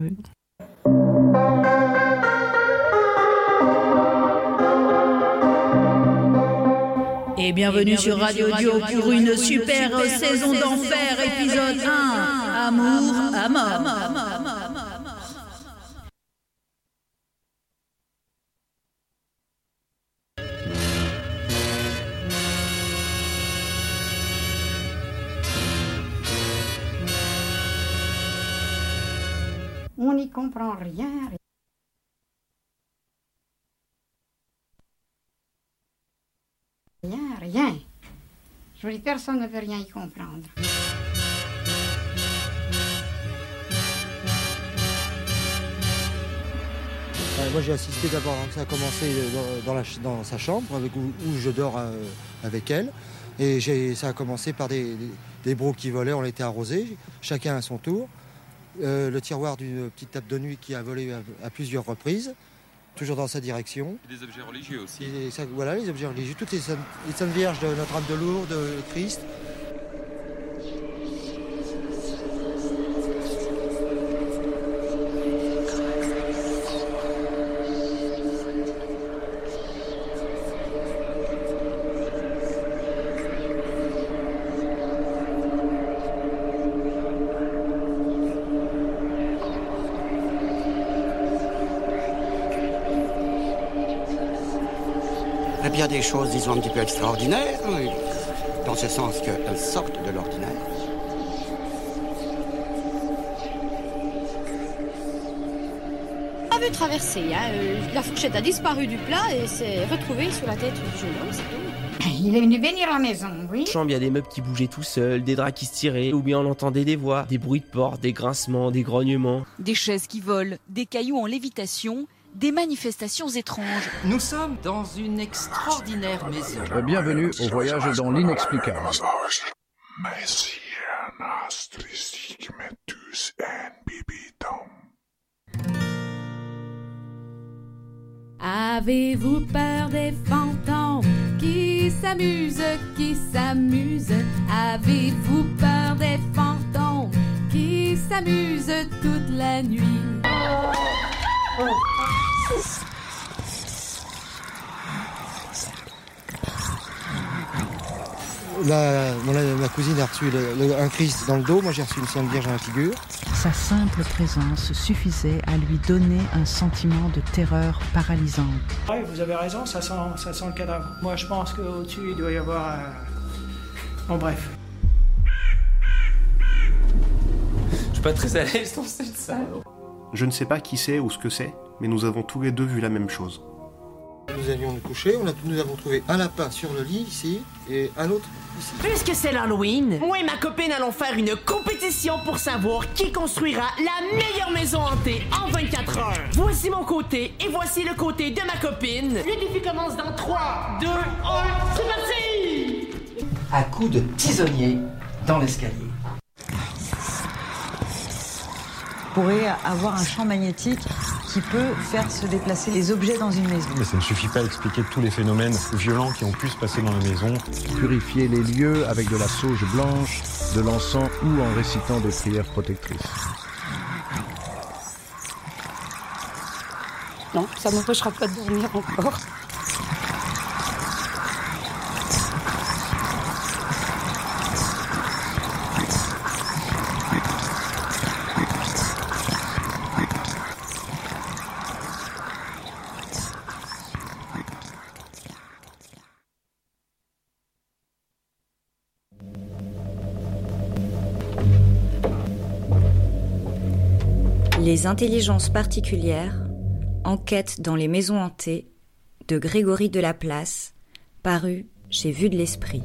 Oui. Et bienvenue sur Radio Dio pour une super saison d'enfer, épisode 1, Amour à mort. On n'y comprend rien. Rien. Je vous dis, personne ne peut rien y comprendre. Moi j'ai assisté d'abord, ça a commencé dans sa chambre où je dors avec elle. Et ça a commencé par des brocs qui volaient, on était arrosés, chacun à son tour. Le tiroir d'une petite table de nuit qui a volé à plusieurs reprises, toujours dans sa direction. Et des objets religieux aussi. Voilà, les objets religieux, toutes les saintes vierges de Notre-Dame de Lourdes, de Christ. Il y a des choses, disons, un petit peu extraordinaires, dans ce sens qu'elles sortent de l'ordinaire. On avait traversé, la fourchette a disparu du plat et s'est retrouvée sur la tête du jeune homme, c'est tout. Il est venu venir à la maison, oui. Chambre, il y a des meubles qui bougeaient tout seuls, des draps qui se tiraient, ou bien on entendait des voix, des bruits de porte, des grincements, des grognements. Des chaises qui volent, des cailloux en lévitation, des manifestations étranges. Nous sommes dans une extraordinaire maison. Bienvenue au voyage dans l'inexplicable. Avez-vous peur des fantômes qui s'amusent? Avez-vous peur des fantômes qui s'amusent toute la nuit? Ma cousine a reçu un Christ dans le dos, moi j'ai reçu une Sainte Vierge dans la figure. Sa simple présence suffisait à lui donner un sentiment de terreur paralysante. Oui, vous avez raison, ça sent le cadavre. Moi je pense qu'au-dessus il doit y avoir Bon bref. Je suis pas très à l'aise dans cette salle. Je ne sais pas qui c'est ou ce que c'est, mais nous avons tous les deux vu la même chose. Nous allions nous coucher, nous avons trouvé un lapin sur le lit ici et un autre ici. Puisque c'est l'Halloween, moi et ma copine allons faire une compétition pour savoir qui construira la meilleure maison hantée en 24 heures. Voici mon côté et voici le côté de ma copine. Le défi commence dans 3, 2, 1, c'est parti! À coups de tisonnier dans l'escalier. Pourrait avoir un champ magnétique qui peut faire se déplacer les objets dans une maison. Mais ça ne suffit pas à expliquer tous les phénomènes violents qui ont pu se passer dans la maison. Purifier les lieux avec de la sauge blanche, de l'encens ou en récitant des prières protectrices. Non, ça ne m'empêchera pas de dormir encore. Les intelligences particulières, enquête dans les maisons hantées, de Grégory Delaplace, paru chez Vue de l'Esprit.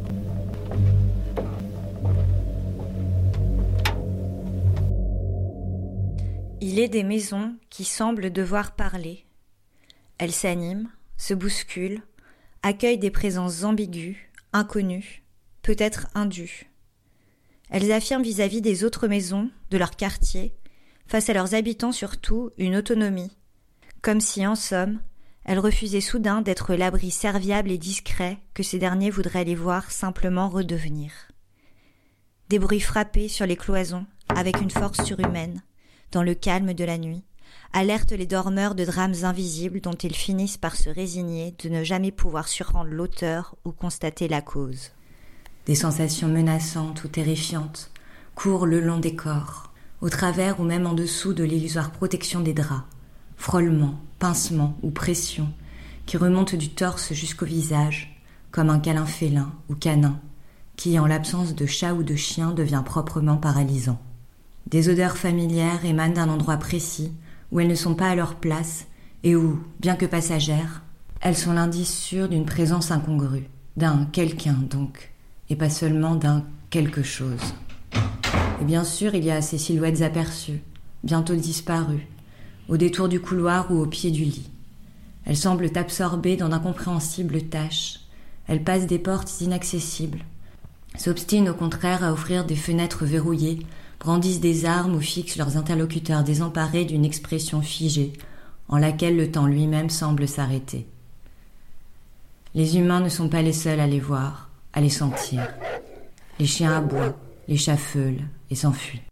Il est des maisons qui semblent devoir parler. Elles s'animent, se bousculent, accueillent des présences ambiguës, inconnues, peut-être indues. Elles affirment vis-à-vis des autres maisons, de leur quartier, face à leurs habitants surtout, une autonomie, comme si, en somme, elles refusaient soudain d'être l'abri serviable et discret que ces derniers voudraient les voir simplement redevenir. Des bruits frappés sur les cloisons, avec une force surhumaine, dans le calme de la nuit, alertent les dormeurs de drames invisibles dont ils finissent par se résigner de ne jamais pouvoir surprendre l'auteur ou constater la cause. Des sensations menaçantes ou terrifiantes courent le long des corps, au travers ou même en dessous de l'illusoire protection des draps, frôlements, pincements ou pressions qui remontent du torse jusqu'au visage, comme un câlin félin ou canin, qui, en l'absence de chat ou de chien, devient proprement paralysant. Des odeurs familières émanent d'un endroit précis où elles ne sont pas à leur place et où, bien que passagères, elles sont l'indice sûr d'une présence incongrue, d'un quelqu'un donc, et pas seulement d'un quelque chose. Et bien sûr, il y a ces silhouettes aperçues, bientôt disparues, au détour du couloir ou au pied du lit. Elles semblent absorbées dans d'incompréhensibles tâches. Elles passent des portes inaccessibles, s'obstinent au contraire à offrir des fenêtres verrouillées, brandissent des armes ou fixent leurs interlocuteurs désemparés d'une expression figée, en laquelle le temps lui-même semble s'arrêter. Les humains ne sont pas les seuls à les voir, à les sentir. Les chiens aboient, les chats feulent et s'enfuient.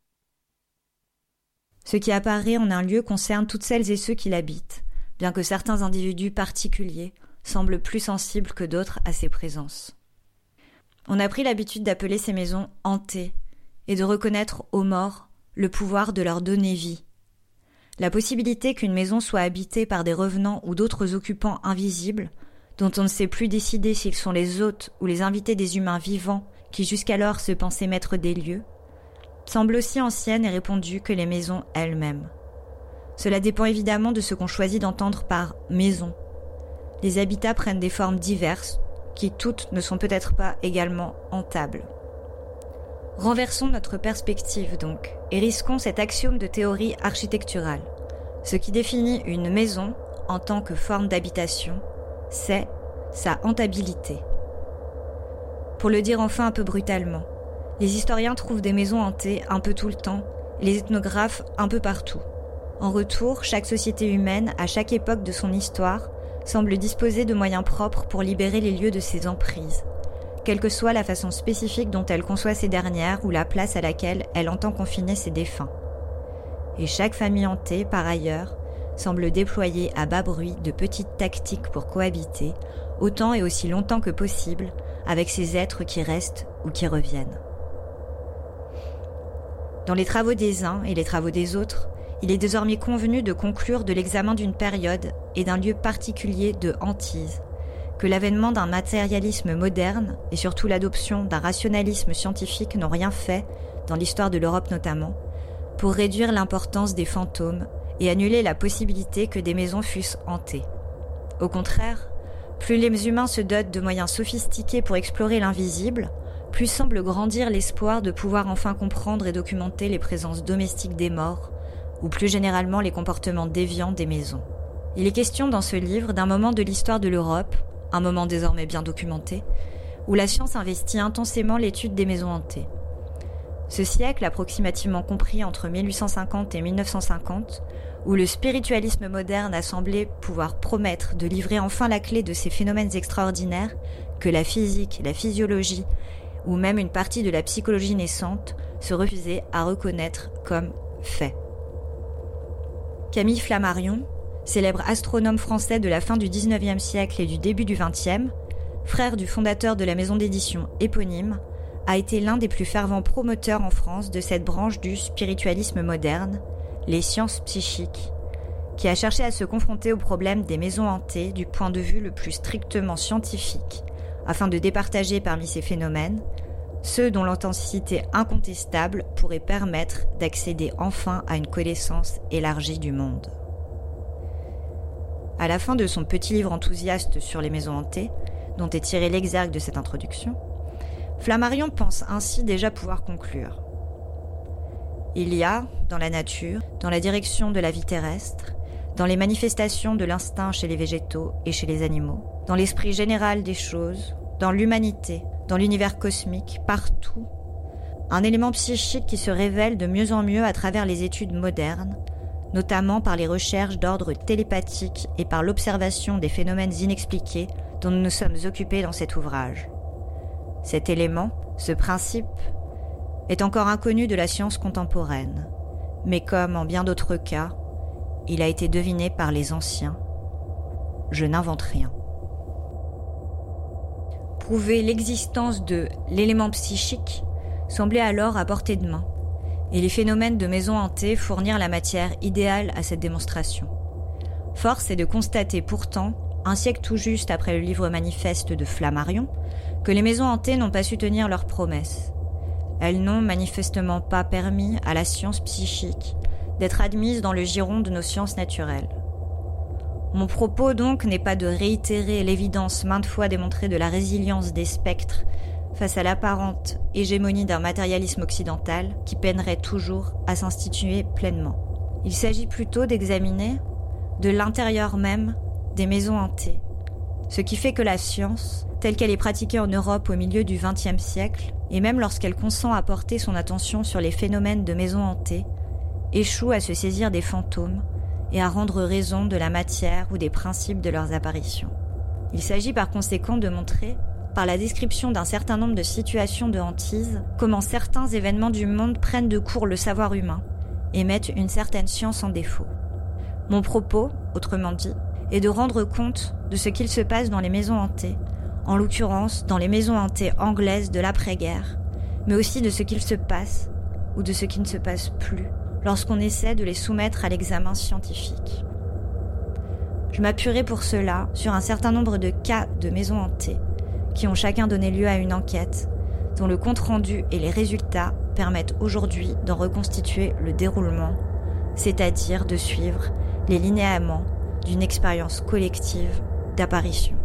Ce qui apparaît en un lieu concerne toutes celles et ceux qui l'habitent, bien que certains individus particuliers semblent plus sensibles que d'autres à ces présences. On a pris l'habitude d'appeler ces maisons hantées et de reconnaître aux morts le pouvoir de leur donner vie. La possibilité qu'une maison soit habitée par des revenants ou d'autres occupants invisibles, dont on ne sait plus décider s'ils sont les hôtes ou les invités des humains vivants qui jusqu'alors se pensaient maîtres des lieux, semble aussi ancienne et répandue que les maisons elles-mêmes. Cela dépend évidemment de ce qu'on choisit d'entendre par « maison ». Les habitats prennent des formes diverses, qui toutes ne sont peut-être pas également hantables. Renversons notre perspective donc, et risquons cet axiome de théorie architecturale. Ce qui définit une maison, en tant que forme d'habitation, c'est sa hantabilité. Pour le dire enfin un peu brutalement, les historiens trouvent des maisons hantées un peu tout le temps, et les ethnographes un peu partout. En retour, chaque société humaine, à chaque époque de son histoire, semble disposer de moyens propres pour libérer les lieux de ses emprises, quelle que soit la façon spécifique dont elle conçoit ces dernières ou la place à laquelle elle entend confiner ses défunts. Et chaque famille hantée, par ailleurs, semble déployer à bas bruit de petites tactiques pour cohabiter, autant et aussi longtemps que possible, avec ces êtres qui restent ou qui reviennent. Dans les travaux des uns et les travaux des autres, il est désormais convenu de conclure de l'examen d'une période et d'un lieu particulier de hantise, que l'avènement d'un matérialisme moderne et surtout l'adoption d'un rationalisme scientifique n'ont rien fait, dans l'histoire de l'Europe notamment, pour réduire l'importance des fantômes et annuler la possibilité que des maisons fussent hantées. Au contraire, plus les humains se dotent de moyens sophistiqués pour explorer l'invisible, plus semble grandir l'espoir de pouvoir enfin comprendre et documenter les présences domestiques des morts, ou plus généralement les comportements déviants des maisons. Il est question dans ce livre d'un moment de l'histoire de l'Europe, un moment désormais bien documenté, où la science investit intensément l'étude des maisons hantées. Ce siècle, approximativement compris entre 1850 et 1950, où le spiritualisme moderne a semblé pouvoir promettre de livrer enfin la clé de ces phénomènes extraordinaires que la physique, la physiologie ou même une partie de la psychologie naissante se refusaient à reconnaître comme fait. Camille Flammarion, célèbre astronome français de la fin du XIXe siècle et du début du XXe, frère du fondateur de la maison d'édition éponyme, a été l'un des plus fervents promoteurs en France de cette branche du spiritualisme moderne, les sciences psychiques, qui a cherché à se confronter au problème des maisons hantées du point de vue le plus strictement scientifique, afin de départager parmi ces phénomènes ceux dont l'authenticité incontestable pourrait permettre d'accéder enfin à une connaissance élargie du monde. À la fin de son petit livre enthousiaste sur les maisons hantées, dont est tiré l'exergue de cette introduction, Flammarion pense ainsi déjà pouvoir conclure. Il y a, dans la nature, dans la direction de la vie terrestre, dans les manifestations de l'instinct chez les végétaux et chez les animaux, dans l'esprit général des choses, dans l'humanité, dans l'univers cosmique, partout, un élément psychique qui se révèle de mieux en mieux à travers les études modernes, notamment par les recherches d'ordre télépathique et par l'observation des phénomènes inexpliqués dont nous nous sommes occupés dans cet ouvrage. Cet élément, ce principe, est encore inconnu de la science contemporaine, Mais comme en bien d'autres cas, il a été deviné par les anciens. Je n'invente rien. Prouver l'existence de l'élément psychique semblait alors à portée de main, et les phénomènes de maisons hantées fournirent la matière idéale à cette démonstration. Force est de constater pourtant, un siècle tout juste après le livre manifeste de Flammarion, que les maisons hantées n'ont pas su tenir leurs promesses. Elles n'ont manifestement pas permis à la science psychique d'être admise dans le giron de nos sciences naturelles. Mon propos donc n'est pas de réitérer l'évidence maintes fois démontrée de la résilience des spectres face à l'apparente hégémonie d'un matérialisme occidental qui peinerait toujours à s'instituer pleinement. Il s'agit plutôt d'examiner, de l'intérieur même, des maisons hantées, ce qui fait que la science, telle qu'elle est pratiquée en Europe au milieu du XXe siècle, et même lorsqu'elle consent à porter son attention sur les phénomènes de maisons hantées, échoue à se saisir des fantômes et à rendre raison de la matière ou des principes de leurs apparitions. Il s'agit par conséquent de montrer, par la description d'un certain nombre de situations de hantise, comment certains événements du monde prennent de court le savoir humain et mettent une certaine science en défaut. Mon propos, autrement dit, est de rendre compte de ce qu'il se passe dans les maisons hantées, en l'occurrence dans les maisons hantées anglaises de l'après-guerre, mais aussi de ce qu'il se passe, ou de ce qui ne se passe plus, lorsqu'on essaie de les soumettre à l'examen scientifique. Je m'appuierai pour cela sur un certain nombre de cas de maisons hantées, qui ont chacun donné lieu à une enquête, dont le compte-rendu et les résultats permettent aujourd'hui d'en reconstituer le déroulement, c'est-à-dire de suivre les linéaments d'une expérience collective d'apparition.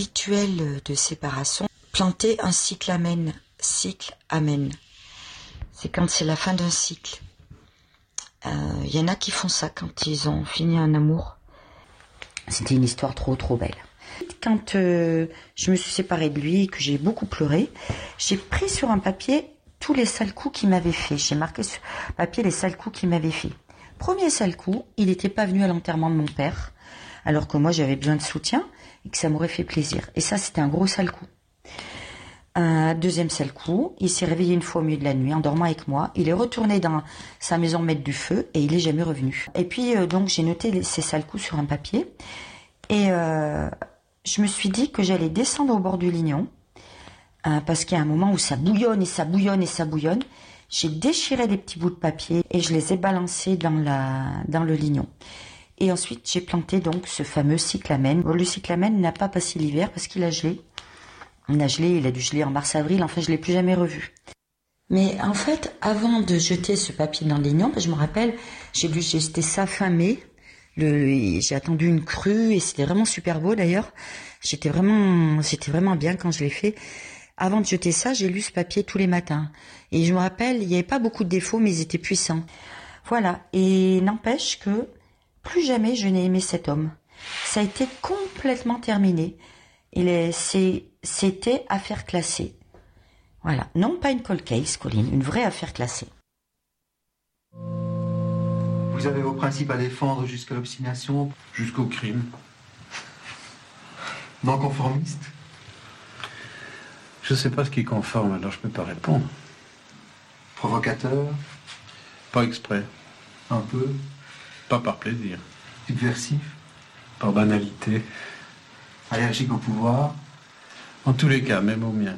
rituel de séparation, planter un cycle amène. C'est quand c'est la fin d'un cycle. Y en a qui font ça quand ils ont fini un amour. C'était une histoire trop belle. Quand je me suis séparée de lui, que j'ai beaucoup pleuré, j'ai pris sur un papier tous les sales coups qu'il m'avait fait. J'ai marqué sur papier les sales coups qu'il m'avait fait. Premier sale coup, il n'était pas venu à l'enterrement de mon père, alors que moi j'avais besoin de soutien et que ça m'aurait fait plaisir. Et ça, c'était un gros sale coup. Un deuxième sale coup, il s'est réveillé une fois au milieu de la nuit en dormant avec moi. Il est retourné dans sa maison mettre du feu et il est jamais revenu. Et puis donc j'ai noté ces sales coups sur un papier et je me suis dit que j'allais descendre au bord du Lignon parce qu'il y a un moment où ça bouillonne et ça bouillonne et ça bouillonne. J'ai déchiré des petits bouts de papier et je les ai balancés dans le Lignon. Et ensuite j'ai planté donc ce fameux cyclamen. Bon, le cyclamen n'a pas passé l'hiver parce qu'il a gelé. Il a dû geler en mars-avril, enfin je l'ai plus jamais revu. Mais en fait, avant de jeter ce papier dans le Lignon, je me rappelle, j'ai jeté ça fin mai, j'ai attendu une crue et c'était vraiment super beau d'ailleurs. C'était vraiment bien quand je l'ai fait. Avant de jeter ça, j'ai lu ce papier tous les matins. Et je me rappelle, il n'y avait pas beaucoup de défauts, mais ils étaient puissants. Voilà, et n'empêche que plus jamais je n'ai aimé cet homme. Ça a été complètement terminé. C'était affaire classée. Voilà. Non, pas une cold case, Colline, une vraie affaire classée. Vous avez vos principes à défendre jusqu'à l'obstination? Jusqu'au crime. Non-conformiste? Je sais pas ce qui conforme, alors je peux pas répondre. Provocateur? Pas exprès. Un peu? Pas par plaisir. Subversif? Par banalité. Allergique au pouvoir? En tous les cas, même au mien.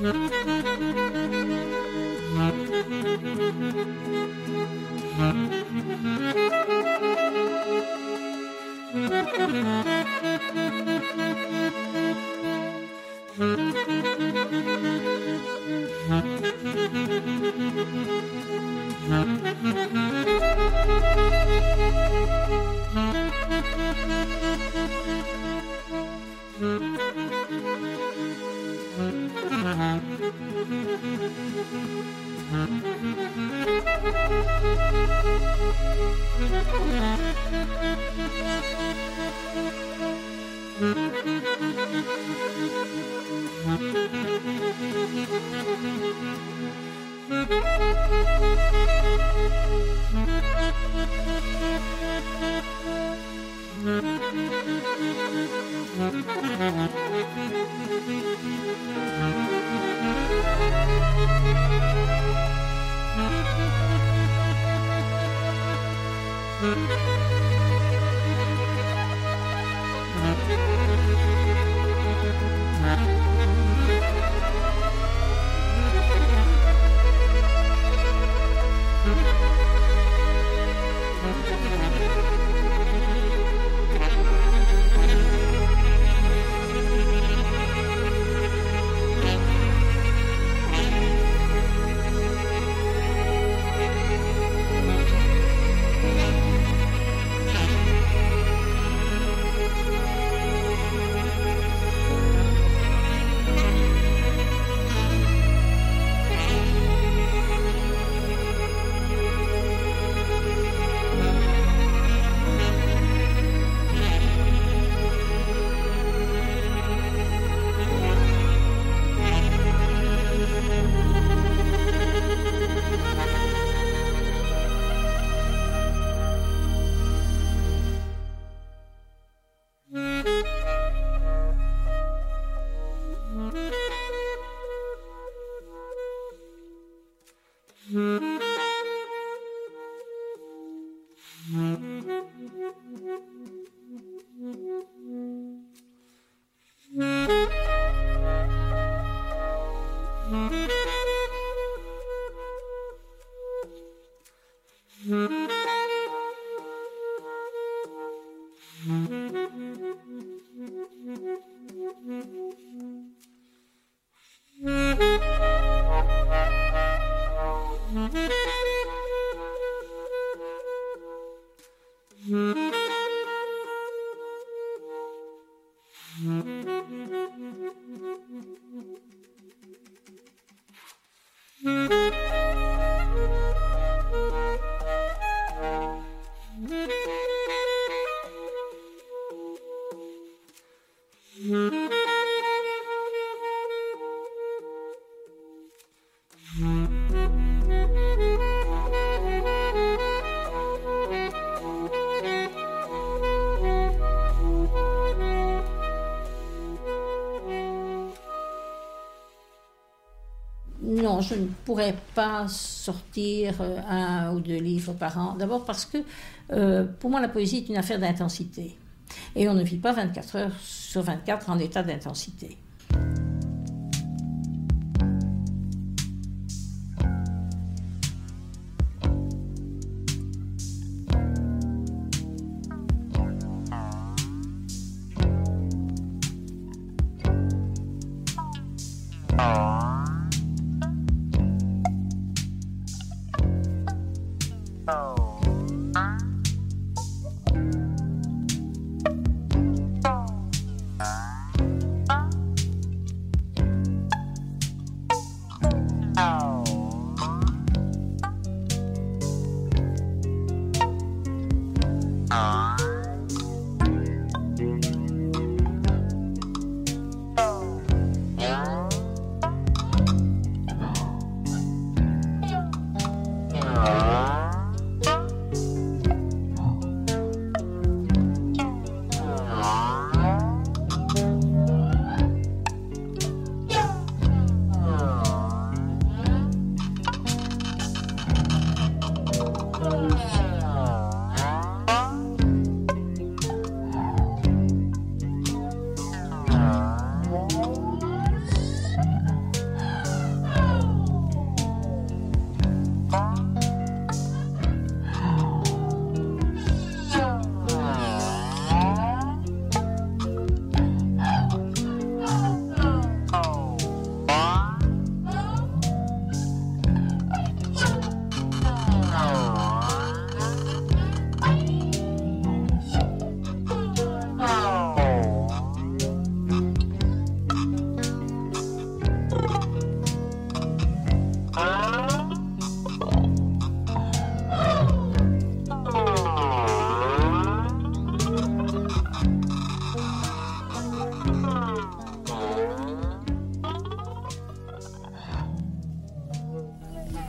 Non, je ne pourrais pas sortir 1 ou 2 livres par an. D'abord parce que pour moi la poésie est une affaire d'intensité. Et on ne vit pas 24 heures sur 24 en état d'intensité.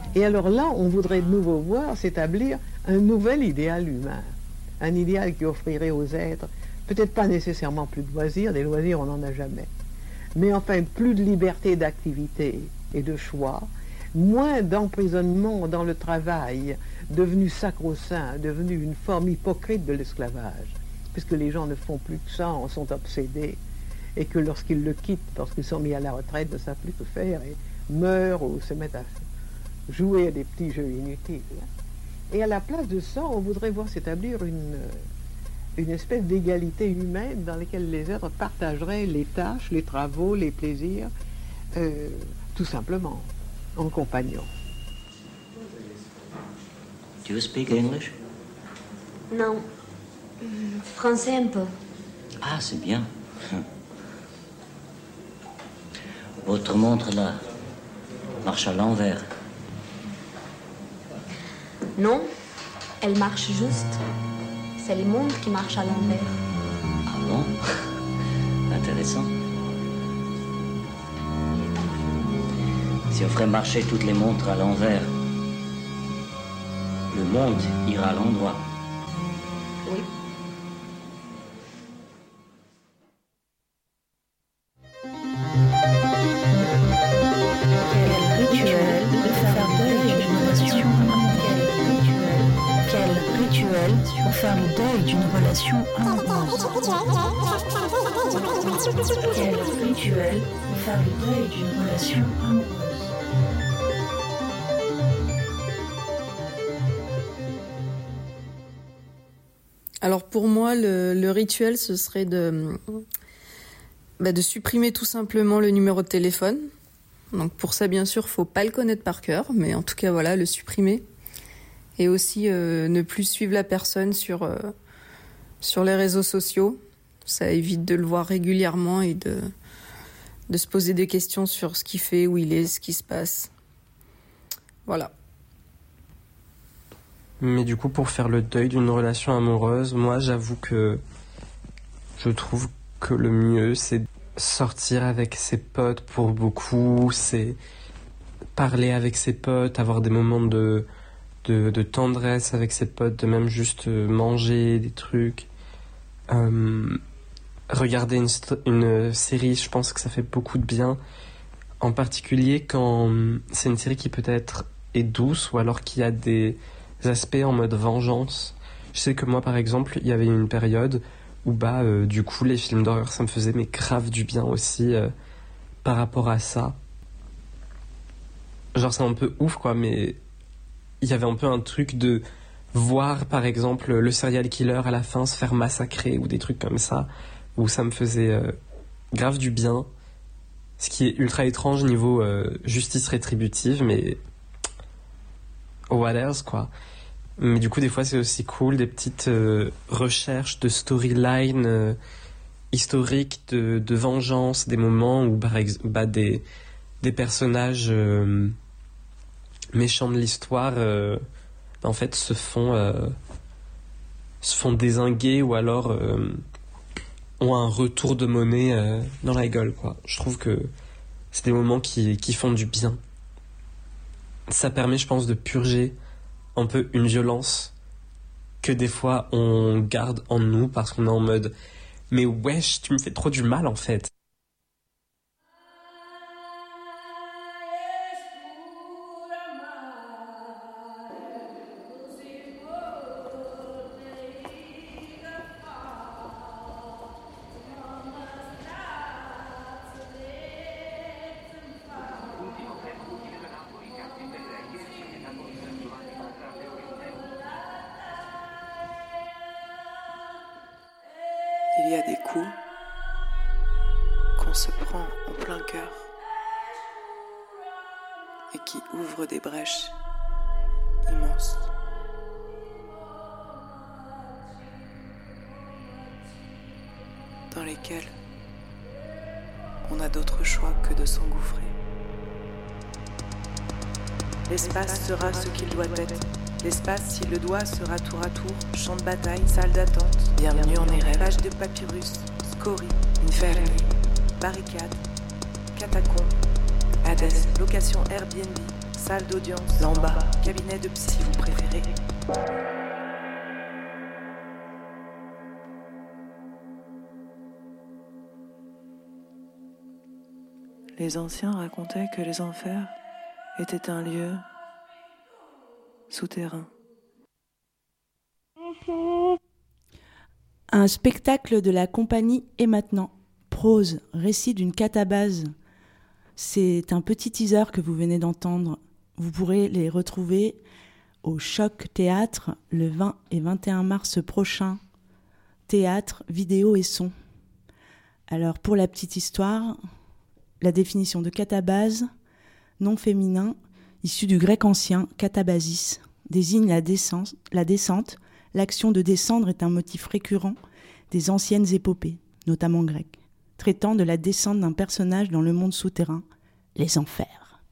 Et alors là, on voudrait de nouveau voir s'établir un nouvel idéal humain. Un idéal qui offrirait aux êtres, peut-être pas nécessairement plus de loisirs, des loisirs on n'en a jamais, mais enfin plus de liberté d'activité et de choix, moins d'emprisonnement dans le travail, devenu sacro-saint, devenu une forme hypocrite de l'esclavage, puisque les gens ne font plus que ça, en sont obsédés, et que lorsqu'ils le quittent, lorsqu'ils sont mis à la retraite, ne savent plus que faire, et meurent ou se mettent à jouer à des petits jeux inutiles. Et à la place de ça, on voudrait voir s'établir une espèce d'égalité humaine dans laquelle les êtres partageraient les tâches, les travaux, les plaisirs, tout simplement, en compagnons. Do you speak English? Non. Français un peu. Ah, c'est bien. Votre montre là marche à l'envers. Non, elle marche juste. C'est les montres qui marchent à l'envers. Ah bon? Intéressant. Si on ferait marcher toutes les montres à l'envers, le monde ira à l'endroit. Oui. Quel rituel de faire le deuil d'une relation amoureuse. Quel rituel pour faire le deuil d'une relation amoureuse. Quel rituel pour faire le deuil d'une relation amoureuse. Alors pour moi, le rituel, ce serait de supprimer tout simplement le numéro de téléphone. Donc pour ça, bien sûr, faut pas le connaître par cœur, mais en tout cas, voilà, le supprimer. Et aussi ne plus suivre la personne sur les réseaux sociaux. Ça évite de le voir régulièrement et de se poser des questions sur ce qu'il fait, où il est, ce qui se passe. Voilà. Mais du coup, pour faire le deuil d'une relation amoureuse, moi, j'avoue que je trouve que le mieux, c'est sortir avec ses potes pour beaucoup, c'est parler avec ses potes, avoir des moments de tendresse avec ses potes, de même juste manger des trucs. Regarder une série, je pense que ça fait beaucoup de bien. En particulier quand c'est une série qui peut-être est douce ou alors qu'il y a des aspects en mode vengeance. Je sais que moi, par exemple, il y avait une période où du coup les films d'horreur, ça me faisait grave du bien aussi par rapport à ça. Genre c'est un peu ouf quoi, mais il y avait un peu un truc de voir par exemple le serial killer à la fin se faire massacrer ou des trucs comme ça, où ça me faisait grave du bien, ce qui est ultra étrange niveau justice rétributive, mais what else quoi. Mais du coup, des fois, c'est aussi cool, des petites recherches de storyline historiques, de vengeance, des moments où des personnages méchants de l'histoire, en fait, se font dézinguer ou alors ont un retour de monnaie dans la gueule, quoi. Je trouve que c'est des moments qui font du bien. Ça permet, je pense, de purger un peu une violence que des fois on garde en nous parce qu'on est en mode mais wesh, tu me fais trop du mal en fait. Il y a des coups qu'on se prend en plein cœur et qui ouvrent des brèches immenses. Dans lesquelles on n'a d'autre choix que de s'engouffrer. L'espace sera ce qu'il doit être. L'espace, s'il le doit, sera tour à tour, champ de bataille, salle d'attente, bienvenue en Ereb, page de papyrus, scorie, inferni, barricade, catacombe, Hades, location Airbnb, salle d'audience, lamba, cabinet de psy si vous préférez. Les anciens racontaient que les enfers étaient un lieu souterrain. Un spectacle de la compagnie Et Maintenant. Prose, récit d'une catabase. C'est un petit teaser que vous venez d'entendre. Vous pourrez les retrouver au Choc Théâtre le 20 et 21 mars prochain. Théâtre, vidéo et son. Alors pour la petite histoire, la définition de catabase, nom féminin, issu du grec ancien katabasis, désigne la descente. L'action de descendre est un motif récurrent des anciennes épopées, notamment grecques, traitant de la descente d'un personnage dans le monde souterrain, les enfers.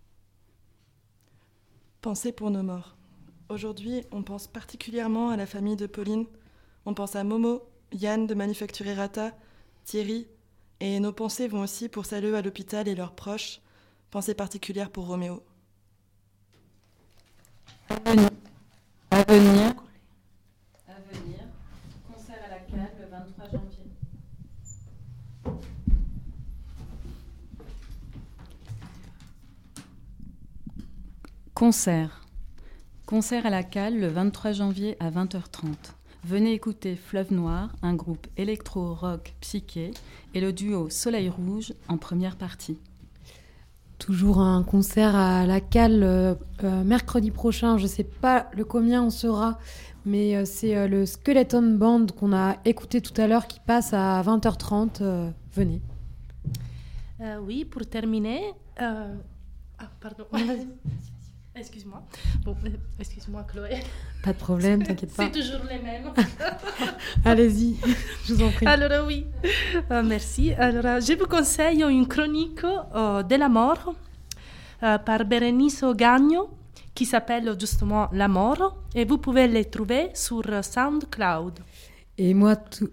Pensée pour nos morts. Aujourd'hui, on pense particulièrement à la famille de Pauline. On pense à Momo, Yann de Manufacturerata, Thierry, et nos pensées vont aussi pour celles à l'hôpital et leurs proches. Pensée particulière pour Roméo. À venir. Concert à la Cale le 23 janvier. Concert à la Cale le 23 janvier à 20h30. Venez écouter Fleuve Noir, un groupe électro-rock psyché, et le duo Soleil Rouge en première partie. Toujours un concert à la Cale mercredi prochain, je ne sais pas le combien on sera, mais c'est le Skeleton Band qu'on a écouté tout à l'heure qui passe à 20h30. Venez. Oui, pour terminer... pardon. Vas-y. Excuse-moi. Bon, excuse-moi, Chloé. Pas de problème, t'inquiète pas. C'est toujours les mêmes. Allez-y, je vous en prie. Alors oui, merci. Alors, je vous conseille une chronique de la mort par Bérénice Gagno qui s'appelle justement La mort et vous pouvez les trouver sur SoundCloud. Et moi,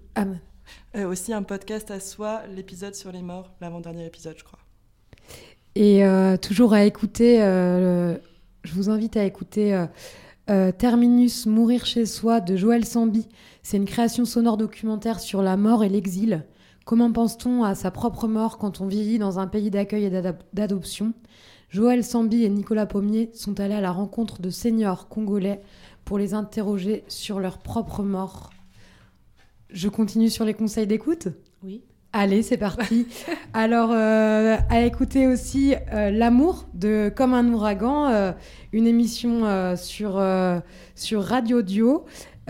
aussi un podcast à soi, l'épisode sur les morts, l'avant-dernier épisode, je crois. Et toujours à écouter... Je vous invite à écouter Terminus, Mourir chez soi de Joël Sambi. C'est une création sonore documentaire sur la mort et l'exil. Comment pense-t-on à sa propre mort quand on vieillit dans un pays d'accueil et d'adoption ? Joël Sambi et Nicolas Pommier sont allés à la rencontre de seniors congolais pour les interroger sur leur propre mort. Je continue sur les conseils d'écoute ? Oui. Allez, c'est parti. Alors, à écouter aussi L'amour de Comme un ouragan, une émission sur Radio Dio,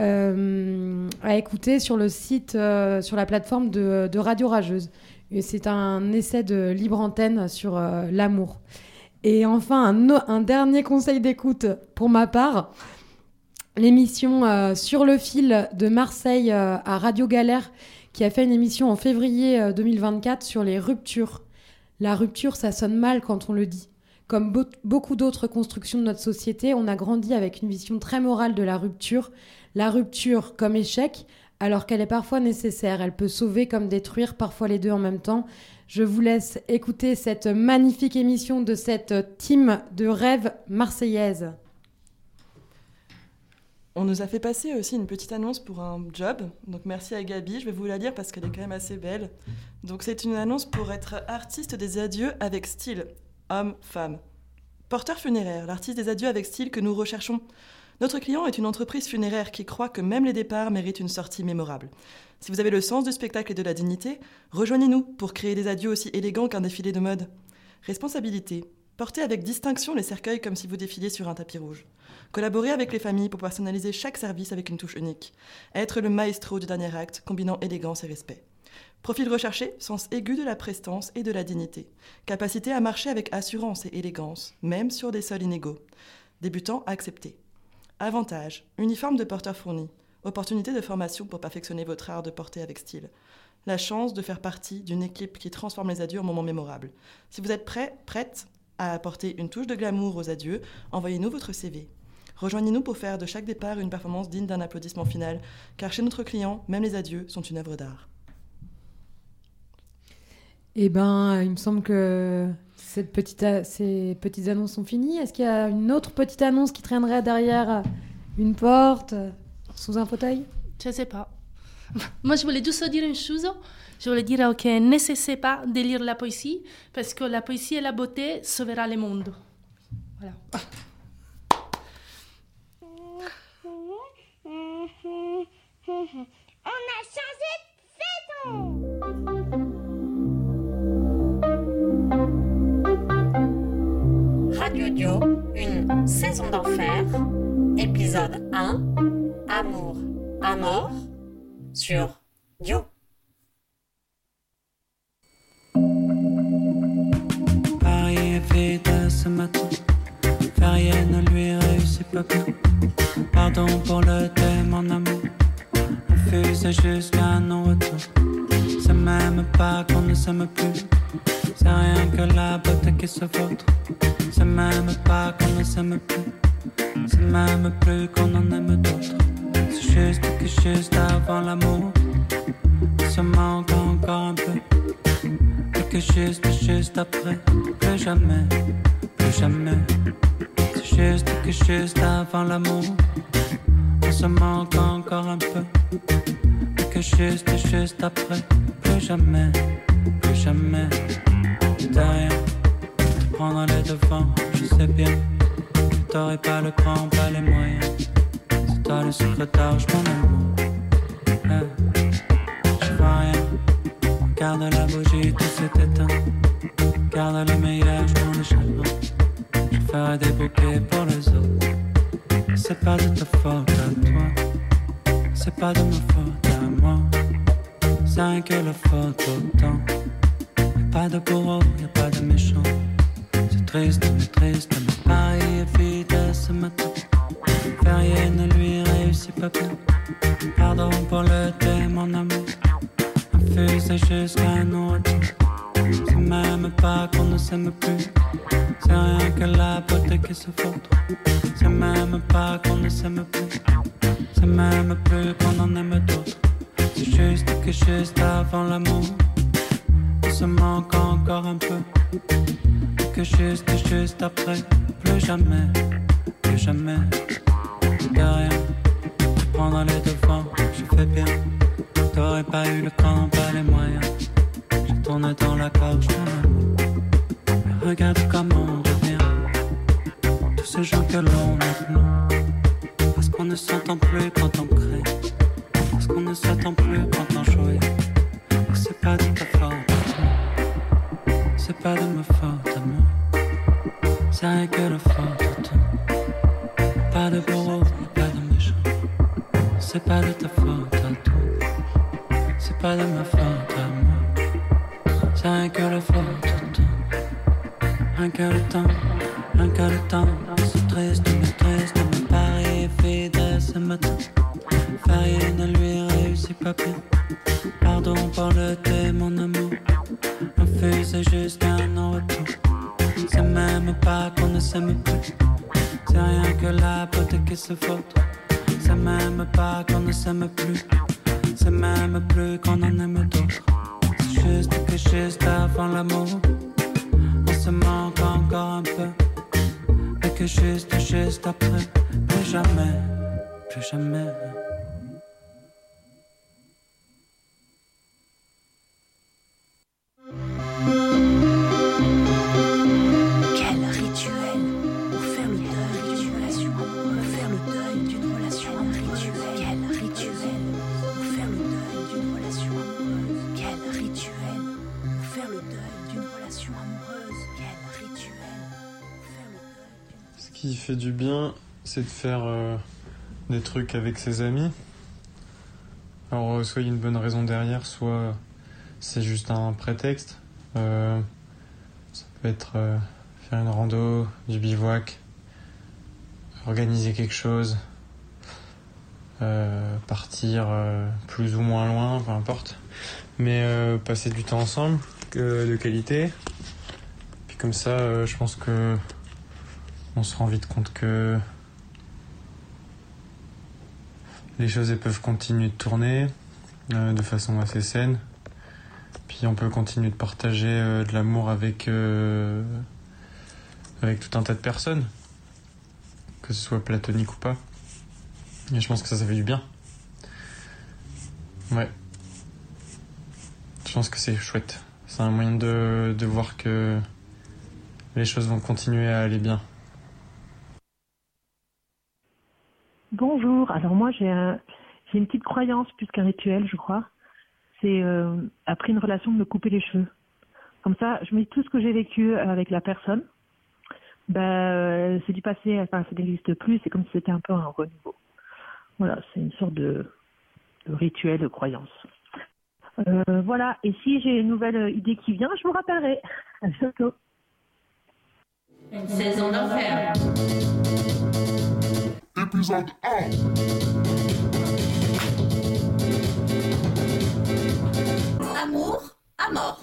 à écouter sur le site, sur la plateforme de Radio Rageuse. Et c'est un essai de libre antenne sur l'amour. Et enfin, un dernier conseil d'écoute pour ma part, l'émission Sur le fil de Marseille à Radio Galère, qui a fait une émission en février 2024 sur les ruptures. La rupture, ça sonne mal quand on le dit. Comme beaucoup d'autres constructions de notre société, on a grandi avec une vision très morale de la rupture comme échec, alors qu'elle est parfois nécessaire. Elle peut sauver comme détruire, parfois les deux en même temps. Je vous laisse écouter cette magnifique émission de cette team de rêve marseillaise. On nous a fait passer aussi une petite annonce pour un job. Donc merci à Gabi, je vais vous la lire parce qu'elle est quand même assez belle. Donc c'est une annonce pour être artiste des adieux avec style, homme, femme. Porteur funéraire, l'artiste des adieux avec style que nous recherchons. Notre client est une entreprise funéraire qui croit que même les départs méritent une sortie mémorable. Si vous avez le sens du spectacle et de la dignité, rejoignez-nous pour créer des adieux aussi élégants qu'un défilé de mode. Responsabilité. Portez avec distinction les cercueils comme si vous défiliez sur un tapis rouge. Collaborer avec les familles pour personnaliser chaque service avec une touche unique. Être le maestro du dernier acte, combinant élégance et respect. Profil recherché, sens aigu de la prestance et de la dignité. Capacité à marcher avec assurance et élégance, même sur des sols inégaux. Débutant accepté. Avantages, uniforme de porteur fourni. Opportunité de formation pour perfectionner votre art de porter avec style. La chance de faire partie d'une équipe qui transforme les adieux en moments mémorables. Si vous êtes prête à apporter une touche de glamour aux adieux, envoyez-nous votre CV. Rejoignez-nous pour faire de chaque départ une performance digne d'un applaudissement final, car chez notre client, même les adieux sont une œuvre d'art. Eh ben, il me semble que ces petites annonces sont finies. Est-ce qu'il y a une autre petite annonce qui traînerait derrière une porte, sous un fauteuil? Je ne sais pas. Moi, je voulais juste dire une chose. Je voulais dire que ne cessez pas de lire la poésie, parce que la poésie et la beauté sauvera le monde. Voilà. On a changé de saison. Radio Dio, une saison d'enfer, épisode 1, Amour à mort, sur Dio. Paris est vide ce matin, rien ne lui réussit pas bien. Pardon pour le thème en amour, on fusait jusqu'à non-retour. C'est même pas qu'on ne s'aime plus, c'est rien que la beauté qui se vautre. C'est même pas qu'on ne s'aime plus, c'est même plus qu'on en aime d'autres. C'est juste que juste avant l'amour, on se manque encore un peu. Et que juste après, plus jamais, plus jamais. C'est juste que juste avant l'amour, on se manque encore un peu. Et que juste après, plus jamais, plus jamais. De rien, te prendre les devants, je sais bien. T'aurais pas le cran, pas les moyens. C'est toi le secrétaire, je mon amour. Je vois rien, garde la bougie, tout s'est éteint. Garde le meilleur, je m'en échappe. Je ferai des bouquets pour les autres. C'est pas de ta faute à toi, c'est pas de ma faute à moi. C'est rien que la faute au temps. Y'a pas de bourreau, y'a pas de méchant. C'est triste, mais Paris est vide ce matin. Rien ne lui réussit pas bien. Pardon pour le thème en amour, un fusée jusqu'à non-retour. C'est même pas qu'on ne s'aime plus, c'est rien que la beauté qui se vautre. C'est même pas qu'on ne s'aime plus, c'est même plus qu'on en aime d'autres. C'est juste que juste avant l'amour, on se manque encore un peu. Et que juste après, plus jamais, plus jamais. De rien, prendre les devants, je fais bien. T'aurais pas eu le cran, pas les moyens. Je tourne dans la gorge, mon amour. Et regarde comment on revient. Tous ces gens que l'on maintenant. Parce qu'on ne s'entend plus quand on crée. Parce qu'on ne s'entend plus quand on joue. Et c'est pas de ta faute, c'est pas de ma faute à moi. C'est rien que la faute à toi. Pas de bourreau, pas de méchant. C'est pas de ta faute à toi, c'est pas de ma faute à moi. C'est rien que la faute à toi. Rien que le temps, rien que le temps. C'est triste, mais Paris est vide ce matin. Rien ne lui réussit pas bien. Pardon pour le thé, mon amour. Un fusée jusqu'à non-retour. C'est même pas qu'on ne s'aime plus, c'est rien que la beauté qui se vautre. C'est même pas qu'on ne s'aime plus, c'est même plus qu'on en aime d'autres. C'est juste que juste avant l'amour, on se manque encore un peu. Et que juste après, plus jamais, plus jamais. Ce qui fait du bien, c'est de faire des trucs avec ses amis. Alors, soit il y a une bonne raison derrière, soit c'est juste un prétexte. Ça peut être faire une rando, du bivouac, organiser quelque chose, partir plus ou moins loin, peu importe. Mais passer du temps ensemble, de qualité. Puis comme ça, je pense que on se rend vite compte que les choses elles peuvent continuer de tourner de façon assez saine. Puis Puis on peut continuer de partager de l'amour avec tout un tas de personnes, que ce soit platonique ou pas. Et je pense que ça fait du bien. Ouais. Je pense que c'est chouette. C'est un moyen de voir que les choses vont continuer à aller bien. Bonjour. Alors moi j'ai une petite croyance plus qu'un rituel, je crois. C'est après une relation de me couper les cheveux. Comme ça, je mets tout ce que j'ai vécu avec la personne. C'est du passé, enfin, ça n'existe plus. C'est comme si c'était un peu un renouveau. Voilà, c'est une sorte de rituel, de croyance. Voilà, et si j'ai une nouvelle idée qui vient, je vous rappellerai. À bientôt. Une saison d'enfer. Épisode 1. Amour à mort.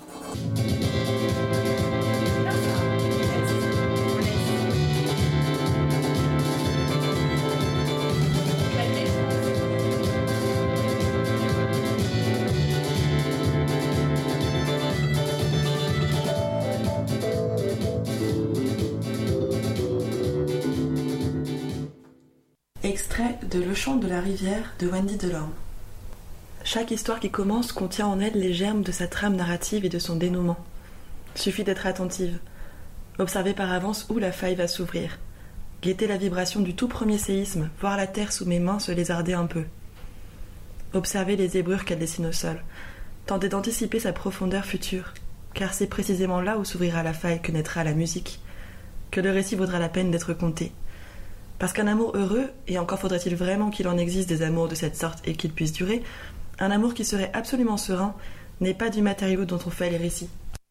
Extrait de Le chant de la rivière de Wendy Delorme. Chaque histoire qui commence contient en elle les germes de sa trame narrative et de son dénouement. Suffit d'être attentive, observer par avance où la faille va s'ouvrir, guetter la vibration du tout premier séisme, voir la terre sous mes mains se lézarder un peu, observer les zébrures qu'elle dessine au sol, tenter d'anticiper sa profondeur future, car c'est précisément là où s'ouvrira la faille que naîtra la musique, que le récit vaudra la peine d'être conté. Parce qu'un amour heureux, et encore faudrait-il vraiment qu'il en existe des amours de cette sorte et qu'ils puissent durer, un amour qui serait absolument serein n'est pas du matériau dont on fait les récits.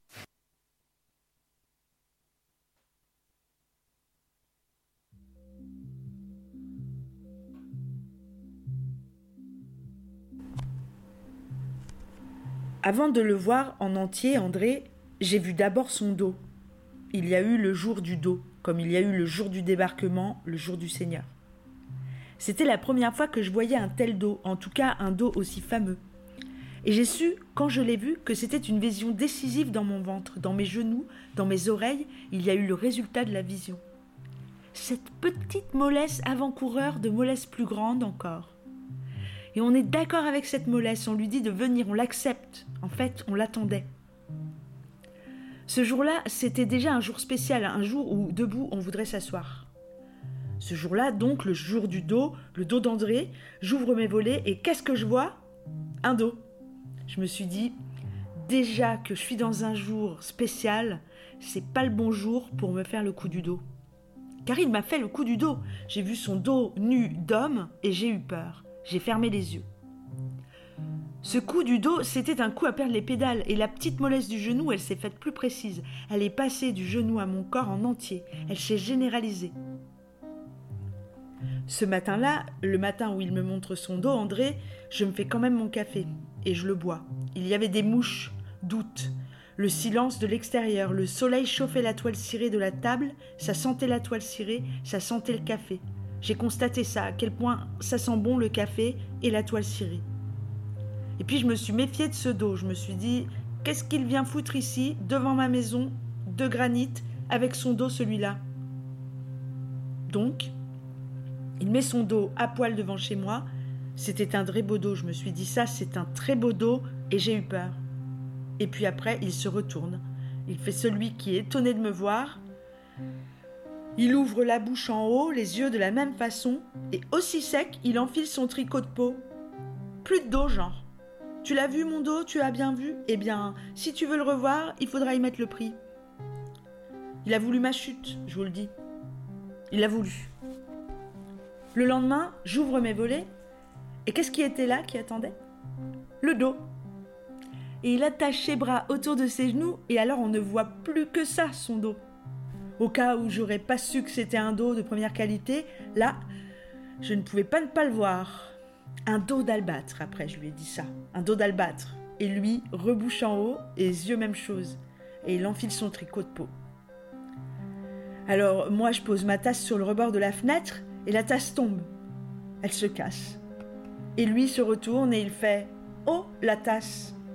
Avant de le voir en entier, André, j'ai vu d'abord son dos. Il y a eu le jour du dos, comme il y a eu le jour du débarquement, le jour du Seigneur. C'était la première fois que je voyais un tel dos, en tout cas un dos aussi fameux. Et j'ai su, quand je l'ai vu, que c'était une vision décisive dans mon ventre, dans mes genoux, dans mes oreilles. Il y a eu le résultat de la vision. Cette petite mollesse avant-coureur de mollesse plus grande encore. Et on est d'accord avec cette mollesse, on lui dit de venir, on l'accepte. En fait, on l'attendait. Ce jour-là, c'était déjà un jour spécial, un jour où, debout, on voudrait s'asseoir. Ce jour-là, donc, le jour du dos, le dos d'André, j'ouvre mes volets et qu'est-ce que je vois ? Un dos. Je me suis dit, déjà que je suis dans un jour spécial, c'est pas le bon jour pour me faire le coup du dos. Car il m'a fait le coup du dos. J'ai vu son dos nu d'homme et j'ai eu peur. J'ai fermé les yeux. Ce coup du dos, c'était un coup à perdre les pédales et la petite mollesse du genou, elle s'est faite plus précise. Elle est passée du genou à mon corps en entier. Elle s'est généralisée. Ce matin-là, le matin où il me montre son dos, André, je me fais quand même mon café et je le bois. Il y avait des mouches, doute, le silence de l'extérieur, le soleil chauffait la toile cirée de la table, ça sentait la toile cirée, ça sentait le café. J'ai constaté ça, à quel point ça sent bon le café et la toile cirée. Et puis je me suis méfiée de ce dos, je me suis dit, qu'est-ce qu'il vient foutre ici, devant ma maison, de granit, avec son dos celui-là ? Donc, il met son dos à poil devant chez moi, c'était un très beau dos, je me suis dit ça, c'est un très beau dos, et j'ai eu peur. Et puis après, il se retourne, il fait celui qui est étonné de me voir, il ouvre la bouche en haut, les yeux de la même façon, et aussi sec, il enfile son tricot de peau. Plus de dos, genre. Tu l'as vu mon dos, tu l'as bien vu ? Eh bien, si tu veux le revoir, il faudra y mettre le prix. Il a voulu ma chute, je vous le dis. Il l'a voulu. Le lendemain, j'ouvre mes volets, et qu'est-ce qui était là, qui attendait ? Le dos. Et il attache ses bras autour de ses genoux, et alors on ne voit plus que ça, son dos. Au cas où j'aurais pas su que c'était un dos de première qualité, là, je ne pouvais pas ne pas le voir. Un dos d'albâtre, après je lui ai dit ça. Un dos d'albâtre. Et lui, rebouche en haut, et les yeux même chose. Et il enfile son tricot de peau. Alors, moi, je pose ma tasse sur le rebord de la fenêtre, et la tasse tombe. Elle se casse. Et lui se retourne et il fait « Oh, la tasse !»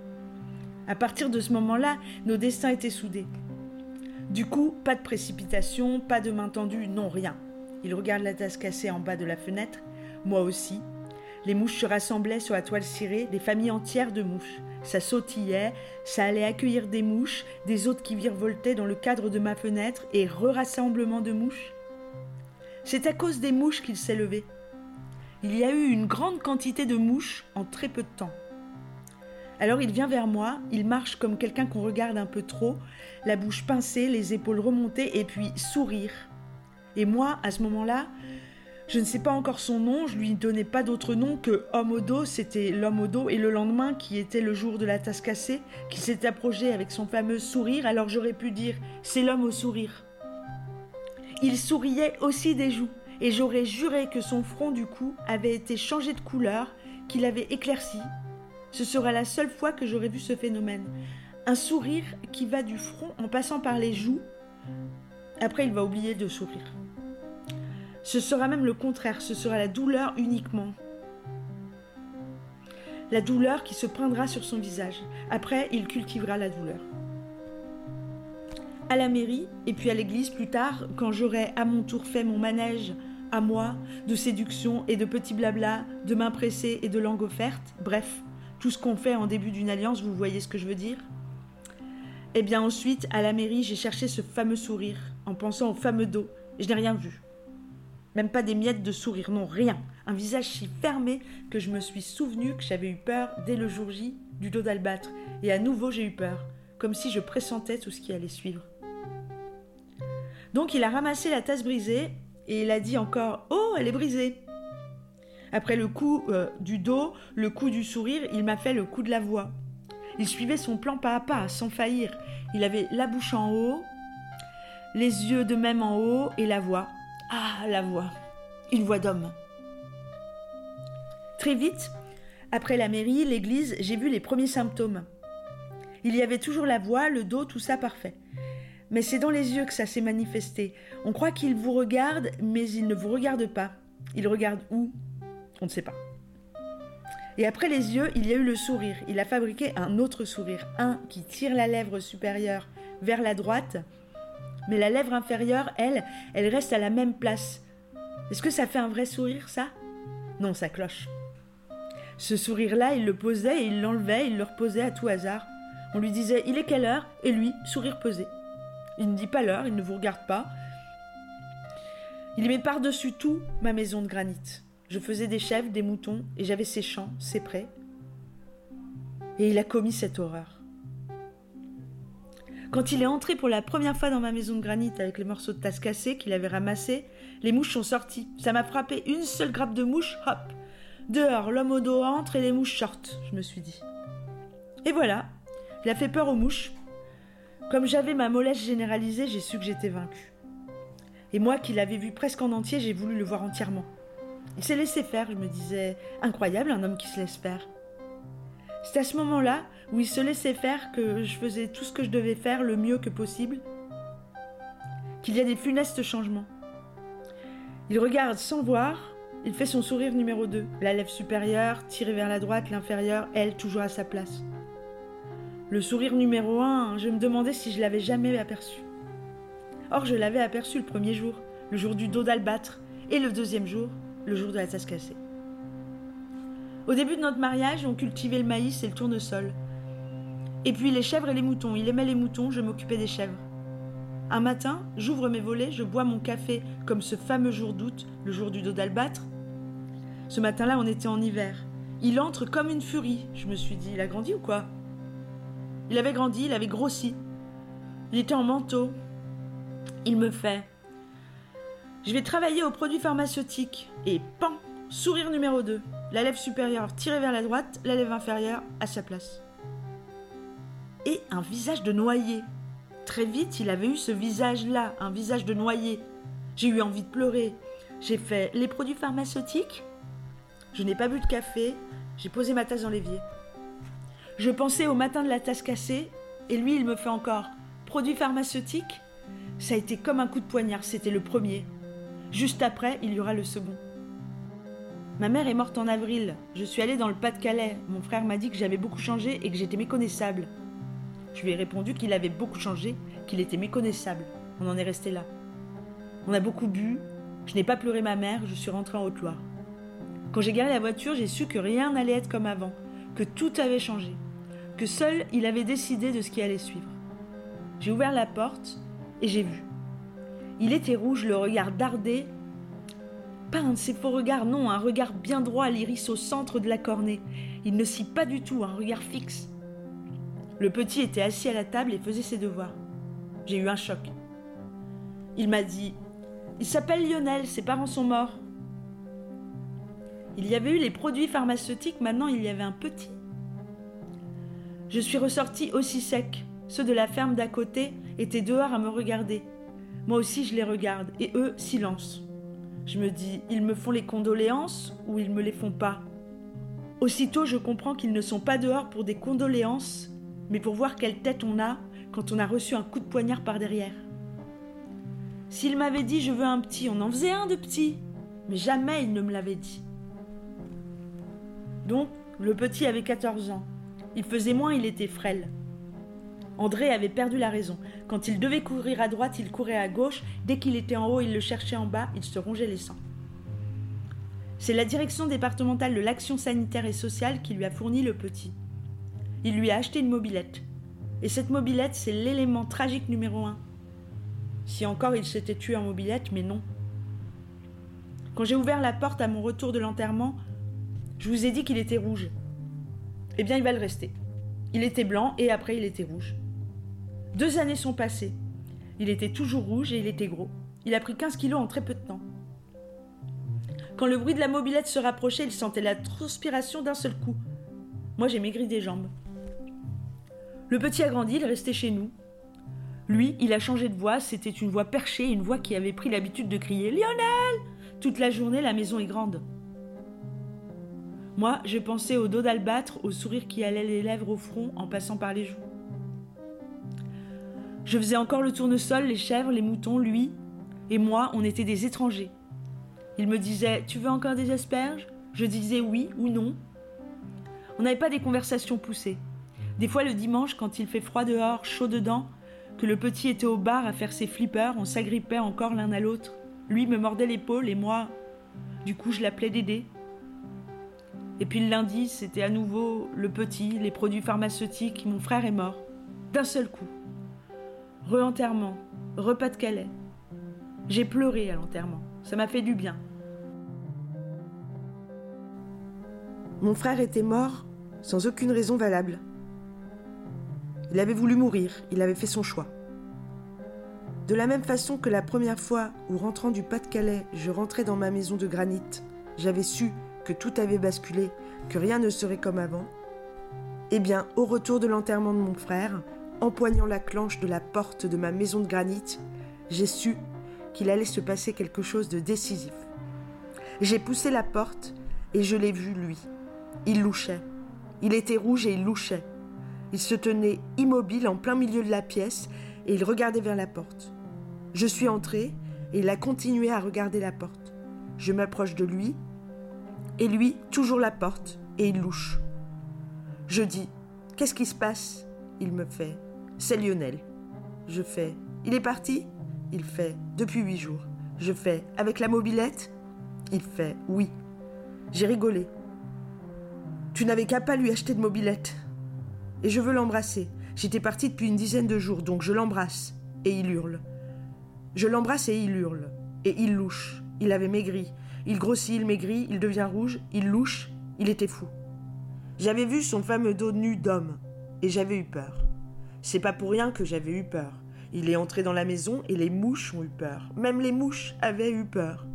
À partir de ce moment-là, nos destins étaient soudés. Du coup, pas de précipitation, pas de main tendue, non, rien. Il regarde la tasse cassée en bas de la fenêtre, moi aussi. Les mouches se rassemblaient sur la toile cirée, des familles entières de mouches. Ça sautillait, ça allait accueillir des mouches, des autres qui virevoltaient dans le cadre de ma fenêtre et re-rassemblement de mouches. C'est à cause des mouches qu'il s'est levé. Il y a eu une grande quantité de mouches en très peu de temps. Alors il vient vers moi, il marche comme quelqu'un qu'on regarde un peu trop, la bouche pincée, les épaules remontées et puis sourire. Et moi, à ce moment-là, je ne sais pas encore son nom, je lui donnais pas d'autre nom que homme au dos, c'était l'homme au dos, et le lendemain, qui était le jour de la tasse cassée, qui s'est approché avec son fameux sourire, alors j'aurais pu dire « c'est l'homme au sourire ». Il souriait aussi des joues, et j'aurais juré que son front du coup avait été changé de couleur, qu'il avait éclairci. Ce sera la seule fois que j'aurais vu ce phénomène. Un sourire qui va du front en passant par les joues. Après, il va oublier de sourire. Ce sera même le contraire, ce sera la douleur uniquement. La douleur qui se peindra sur son visage. Après, il cultivera la douleur. À la mairie, et puis à l'église plus tard, quand j'aurai à mon tour fait mon manège à moi, de séduction et de petits blabla, de mains pressées et de langue offerte, bref, tout ce qu'on fait en début d'une alliance, vous voyez ce que je veux dire ? Eh bien ensuite, à la mairie, j'ai cherché ce fameux sourire, en pensant au fameux dos, et je n'ai rien vu. Même pas des miettes de sourire, non, rien. Un visage si fermé que je me suis souvenu que j'avais eu peur dès le jour J du dos d'Albâtre. Et à nouveau, j'ai eu peur, comme si je pressentais tout ce qui allait suivre. Donc il a ramassé la tasse brisée, et il a dit encore « Oh, elle est brisée !» Après le coup du dos, le coup du sourire, il m'a fait le coup de la voix. Il suivait son plan pas à pas, sans faillir. Il avait la bouche en haut, les yeux de même en haut, et la voix. Ah, la voix. Une voix d'homme. Très vite, après la mairie, l'église, j'ai vu les premiers symptômes. Il y avait toujours la voix, le dos, tout ça parfait. Mais c'est dans les yeux que ça s'est manifesté. On croit qu'il vous regarde, mais il ne vous regarde pas. Il regarde où ? On ne sait pas. Et après les yeux, il y a eu le sourire. Il a fabriqué un autre sourire. Un qui tire la lèvre supérieure vers la droite, mais la lèvre inférieure, elle reste à la même place. Est-ce que ça fait un vrai sourire, ça ? Non, ça cloche. Ce sourire-là, il le posait et il l'enlevait, il le reposait à tout hasard. On lui disait « Il est quelle heure ?» Et lui, sourire posé. Il ne dit pas l'heure, il ne vous regarde pas. Il met par-dessus tout ma maison de granit. Je faisais des chèvres, des moutons, et j'avais ses champs, ses prés. Et il a commis cette horreur. Quand il est entré pour la première fois dans ma maison de granit avec les morceaux de tasse cassée qu'il avait ramassés, les mouches sont sorties. Ça m'a frappé une seule grappe de mouches, hop. Dehors, l'homme au dos entre et les mouches sortent, je me suis dit. Et voilà, il a fait peur aux mouches. Comme j'avais ma mollesse généralisée, j'ai su que j'étais vaincue. Et moi qui l'avais vu presque en entier, j'ai voulu le voir entièrement. Il s'est laissé faire, je me disais, incroyable un homme qui se laisse faire. C'est à ce moment-là où il se laissait faire que je faisais tout ce que je devais faire le mieux que possible, qu'il y a des funestes changements. Il regarde sans voir, il fait son sourire numéro 2, la lèvre supérieure tirée vers la droite, l'inférieure, elle, toujours à sa place. Le sourire numéro 1, je me demandais si je l'avais jamais aperçu. Or, je l'avais aperçu le premier jour, le jour du dos d'Albâtre, et le deuxième jour, le jour de la tasse cassée. Au début de notre mariage, on cultivait le maïs et le tournesol. Et puis les chèvres et les moutons. Il aimait les moutons, je m'occupais des chèvres. Un matin, j'ouvre mes volets, je bois mon café comme ce fameux jour d'août, le jour du dos d'Albâtre. Ce matin-là, on était en hiver. Il entre comme une furie. Je me suis dit, il a grandi ou quoi ? Il avait grandi, il avait grossi. Il était en manteau. Il me fait... Je vais travailler aux produits pharmaceutiques. Et pan, sourire numéro 2. La lèvre supérieure tirée vers la droite, la lèvre inférieure à sa place. Et un visage de noyé. Très vite, il avait eu ce visage-là, un visage de noyé. J'ai eu envie de pleurer. J'ai fait les produits pharmaceutiques. Je n'ai pas bu de café. J'ai posé ma tasse dans l'évier. Je pensais au matin de la tasse cassée, et lui, il me fait encore produits pharmaceutiques. Ça a été comme un coup de poignard, c'était le premier. Juste après, il y aura le second. Ma mère est morte en avril. Je suis allée dans le Pas-de-Calais. Mon frère m'a dit que j'avais beaucoup changé et que j'étais méconnaissable. Je lui ai répondu qu'il avait beaucoup changé, qu'il était méconnaissable. On en est resté là. On a beaucoup bu, je n'ai pas pleuré ma mère, je suis rentrée en Haute-Loire. Quand j'ai garé la voiture, j'ai su que rien n'allait être comme avant, que tout avait changé, que seul il avait décidé de ce qui allait suivre. J'ai ouvert la porte et j'ai vu. Il était rouge, le regard dardé. Pas un de ces faux regards, non, un regard bien droit, l'iris au centre de la cornée. Il ne scie pas du tout, un regard fixe. Le petit était assis à la table et faisait ses devoirs. J'ai eu un choc. Il m'a dit « Il s'appelle Lionel, ses parents sont morts. » Il y avait eu les produits pharmaceutiques, maintenant il y avait un petit. Je suis ressortie aussi sec. Ceux de la ferme d'à côté étaient dehors à me regarder. Moi aussi je les regarde, et eux, silence. Je me dis, ils me font les condoléances ou ils me les font pas? Aussitôt je comprends qu'ils ne sont pas dehors pour des condoléances, mais pour voir quelle tête on a quand on a reçu un coup de poignard par derrière. S'il m'avait dit je veux un petit, on en faisait un de petit, mais jamais il ne me l'avait dit. Donc, le petit avait 14 ans. Il faisait moins, il était frêle. André avait perdu la raison. Quand il devait courir à droite, il courait à gauche. Dès qu'il était en haut, il le cherchait en bas, il se rongeait les sangs. C'est la direction départementale de l'action sanitaire et sociale qui lui a fourni le petit. Il lui a acheté une mobilette. Et cette mobilette, c'est l'élément tragique numéro 1. Si encore il s'était tué en mobilette, mais non. Quand j'ai ouvert la porte à mon retour de l'enterrement, je vous ai dit qu'il était rouge. Eh bien, il va le rester. Il était blanc et après, il était rouge. 2 années sont passées. Il était toujours rouge et il était gros. Il a pris 15 kilos en très peu de temps. Quand le bruit de la mobilette se rapprochait, il sentait la transpiration d'un seul coup. Moi, j'ai maigri des jambes. Le petit a grandi, il restait chez nous. Lui, il a changé de voix, c'était une voix perchée, une voix qui avait pris l'habitude de crier « Lionel !» Toute la journée, la maison est grande. Moi, je pensais au dos d'albâtre, au sourire qui allait les lèvres au front en passant par les joues. Je faisais encore le tournesol, les chèvres, les moutons, lui et moi, on était des étrangers. Il me disait « Tu veux encore des asperges ?» Je disais oui ou non. On n'avait pas des conversations poussées. Des fois, le dimanche, quand il fait froid dehors, chaud dedans, que le petit était au bar à faire ses flippers, on s'agrippait encore l'un à l'autre. Lui me mordait l'épaule et moi, du coup, je l'appelais Dédé. Et puis le lundi, c'était à nouveau le petit, les produits pharmaceutiques, mon frère est mort. D'un seul coup. Re-enterrement, Pas-de-Calais. J'ai pleuré à l'enterrement, ça m'a fait du bien. Mon frère était mort sans aucune raison valable. Il avait voulu mourir, il avait fait son choix. De la même façon que la première fois où, rentrant du Pas-de-Calais, je rentrais dans ma maison de granit, j'avais su que tout avait basculé, que rien ne serait comme avant, eh bien, au retour de l'enterrement de mon frère, empoignant la clenche de la porte de ma maison de granit, j'ai su qu'il allait se passer quelque chose de décisif. J'ai poussé la porte et je l'ai vu, lui. Il louchait. Il était rouge et il louchait. Il se tenait immobile en plein milieu de la pièce et il regardait vers la porte. Je suis entrée et il a continué à regarder la porte. Je m'approche de lui et lui, toujours la porte, et il louche. Je dis « Qu'est-ce qui se passe ?» Il me fait « C'est Lionel. » Je fais « Il est parti ?» Il fait « Depuis 8 jours. » Je fais « Avec la mobilette ?» Il fait « Oui. » J'ai rigolé. « Tu n'avais qu'à pas lui acheter de mobilette. » Et je veux l'embrasser. J'étais partie depuis une dizaine de jours, donc je l'embrasse. Et il hurle. Je l'embrasse et il hurle. Et il louche. Il avait maigri. Il grossit, il maigrit, il devient rouge, il louche. Il était fou. J'avais vu son fameux dos nu d'homme. Et j'avais eu peur. C'est pas pour rien que j'avais eu peur. Il est entré dans la maison et les mouches ont eu peur. Même les mouches avaient eu peur.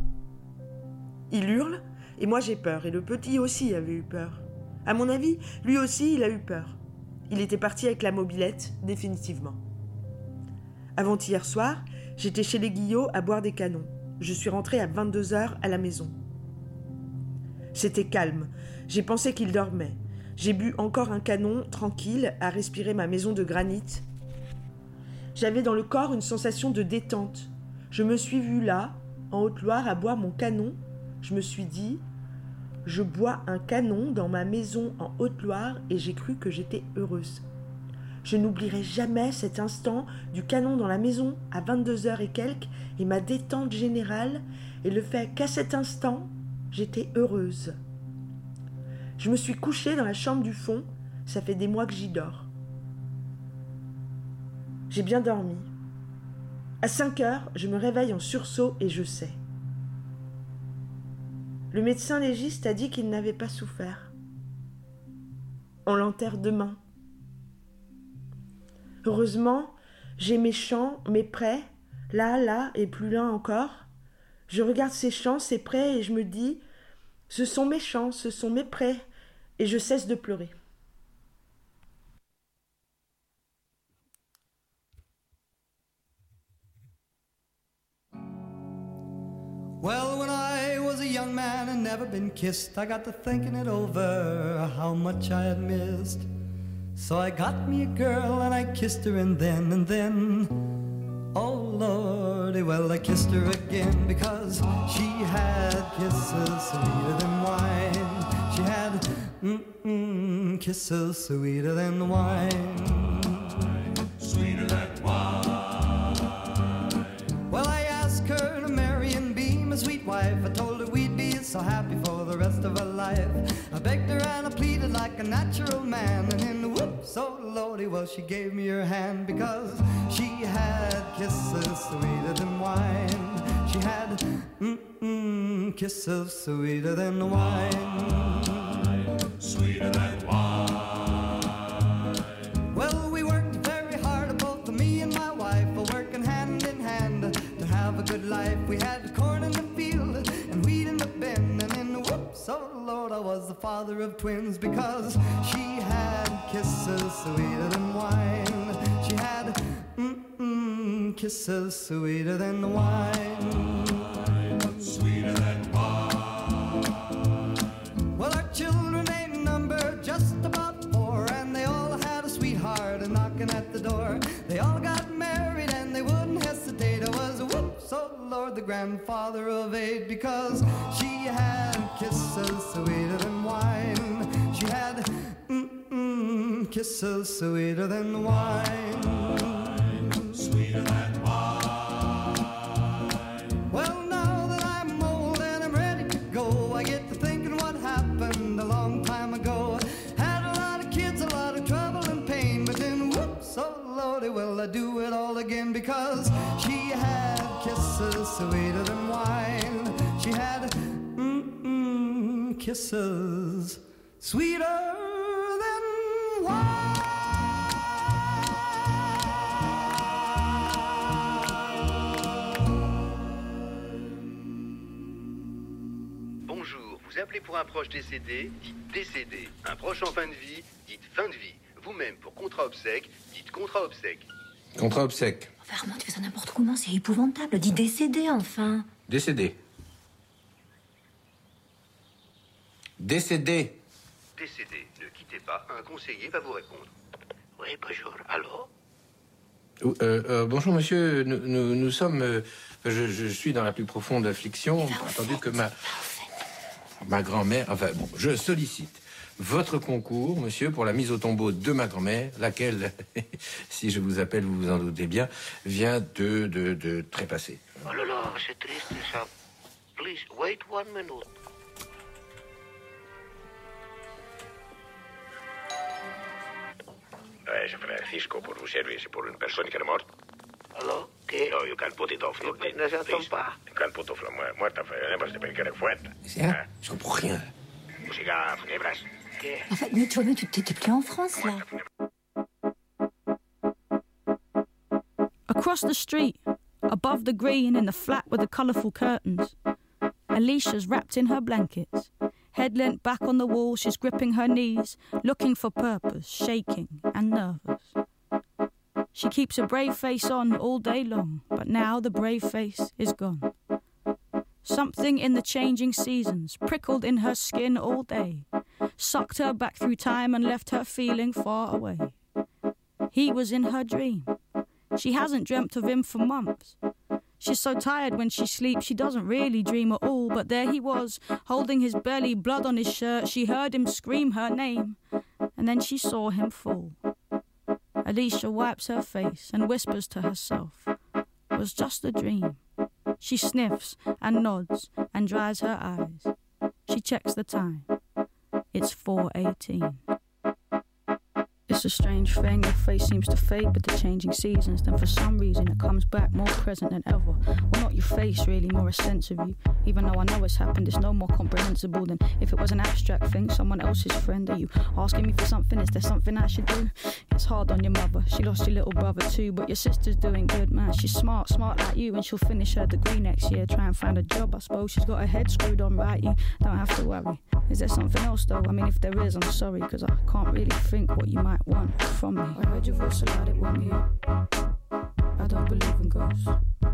Il hurle et moi j'ai peur. Et le petit aussi avait eu peur. À mon avis, lui aussi il a eu peur. Il était parti avec la mobilette, définitivement. Avant-hier soir, j'étais chez les Guillots à boire des canons. Je suis rentrée à 22h à la maison. C'était calme. J'ai pensé qu'il dormait. J'ai bu encore un canon, tranquille, à respirer ma maison de granit. J'avais dans le corps une sensation de détente. Je me suis vue là, en Haute-Loire, à boire mon canon. Je me suis dit, je bois un canon dans ma maison en Haute-Loire et j'ai cru que j'étais heureuse. Je n'oublierai jamais cet instant du canon dans la maison à 22h et quelques et ma détente générale et le fait qu'à cet instant, j'étais heureuse. Je me suis couchée dans la chambre du fond, ça fait des mois que j'y dors. J'ai bien dormi. À 5h, je me réveille en sursaut et je sais. Le médecin légiste a dit qu'il n'avait pas souffert. On l'enterre demain. Heureusement, j'ai mes chants, mes prêts, là et plus là encore. Je regarde ces chants, ces prêts et je me dis, ce sont mes chants, ce sont mes prêts, et je cesse de pleurer. Well, when I was a young man and never been kissed, I got to thinking it over, how much I had missed. So I got me a girl and I kissed her and then, oh Lordy, well I kissed her again because she had kisses sweeter than wine. She had kisses sweeter than wine. Sweeter than wine. Well, I asked her to marry and be my sweet wife. I told her we'd be so happy for the rest of our life. I begged her and I pleaded like a natural man, and in the whoops, oh Lordy, well she gave me her hand because she had kisses sweeter than wine. She had kisses sweeter than wine. Sweeter than wine. Well, we worked very hard, both me and my wife, working hand in hand to have a good life. We had corn in the field and wheat in the bin, and in the whoops, oh Lord, I was the father of twins because she had kisses sweeter than wine. She had kisses sweeter than wine. Sweeter than wine. Well, our children ain't numbered, just about 4, and they all had a sweetheart knocking at the door. They all got married and they wouldn't hesitate. I was a whoops, oh Lord, the grandfather of 8 because she had kisses sweeter than wine. She had kisses sweeter than wine. Sweeter than wine. Well, now that I'm old and I'm ready to go, I get to thinking what happened a long time ago. Had a lot of kids, a lot of trouble and pain, but then whoops, oh Lordy, well I do it all again because she had kisses sweeter than wine. She had kisses sweeter than wine. Bonjour, vous appelez pour un proche décédé, dites décédé. Un proche en fin de vie, dites fin de vie. Vous-même, pour contrat obsèque, dites contrat obsèque. Contrat obsèque. Enfin, Armand, tu fais ça n'importe comment, c'est épouvantable. Dis décédé, enfin. Décédé. Décédé. Décédé, ne quittez pas, un conseiller va vous répondre. Oui, bonjour, allô? Bonjour monsieur, nous sommes... je suis dans la plus profonde affliction, attendu que ma grand-mère... Enfin bon, je sollicite votre concours, monsieur, pour la mise au tombeau de ma grand-mère, laquelle, si je vous appelle, vous vous en doutez bien, vient de trépasser. Oh là là, c'est triste ça. Please, wait 1 minute. Francisco, pour vous servir, c'est pour une personne qui est morte. Allô? Què? No, you can put it off. No j'entends pas. You can put off la muerta, además de pedir fuerte. Je comprends rien. Música funebras. Què? Enfin, mais tu vois bien, tu t'es plus en France, là. Across the street, above the green in the flat with the colourful curtains, Alicia's wrapped in her blankets. Head leant back on the wall, she's gripping her knees, looking for purpose, shaking and nervous. She keeps a brave face on all day long, but now the brave face is gone. Something in the changing seasons prickled in her skin all day, sucked her back through time and left her feeling far away. He was in her dream. She hasn't dreamt of him for months. She's so tired when she sleeps, she doesn't really dream at all. But there he was, holding his belly, blood on his shirt. She heard him scream her name, and then she saw him fall. Alicia wipes her face and whispers to herself, "Was just a dream." She sniffs and nods and dries her eyes. She checks the time. It's 4:18. It's a strange thing, your face seems to fade with the changing seasons. Then for some reason it comes back more present than ever. Well, not your face really, more a sense of you. Even though I know it's happened, it's no more comprehensible than if it was an abstract thing, someone else's friend. Are you asking me for something? Is there something I should do? It's hard on your mother, she lost your little brother too. But your sister's doing good, man, she's smart like you. And she'll finish her degree next year, try and find a job, I suppose. She's got her head screwed on right, you don't have to worry. Is there something else though? I mean, if there is, I'm sorry, cause I can't really think what you might want from me. I heard your voice a lot, it woke me up. I don't believe in ghosts.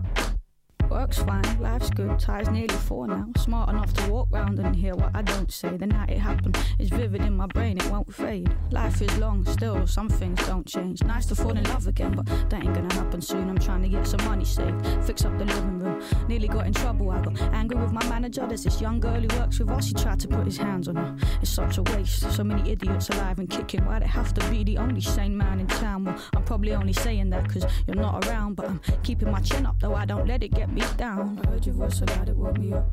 Work's fine, life's good, Ty's nearly 4 now. Smart enough to walk round and hear what I don't say. The night it happened is vivid in my brain, it won't fade. Life is long, still, some things don't change. Nice to fall in love again, but that ain't gonna happen soon. I'm trying to get some money saved, fix up the living room. Nearly got in trouble, I got angry with my manager. There's this young girl who works with us, he tried to put his hands on her. It's such a waste, so many idiots alive and kicking. Why'd it have to be the only sane man in town? Well, I'm probably only saying that cause you're not around. But I'm keeping my chin up though, I don't let it get me down. I heard your voice so loud it woke me up.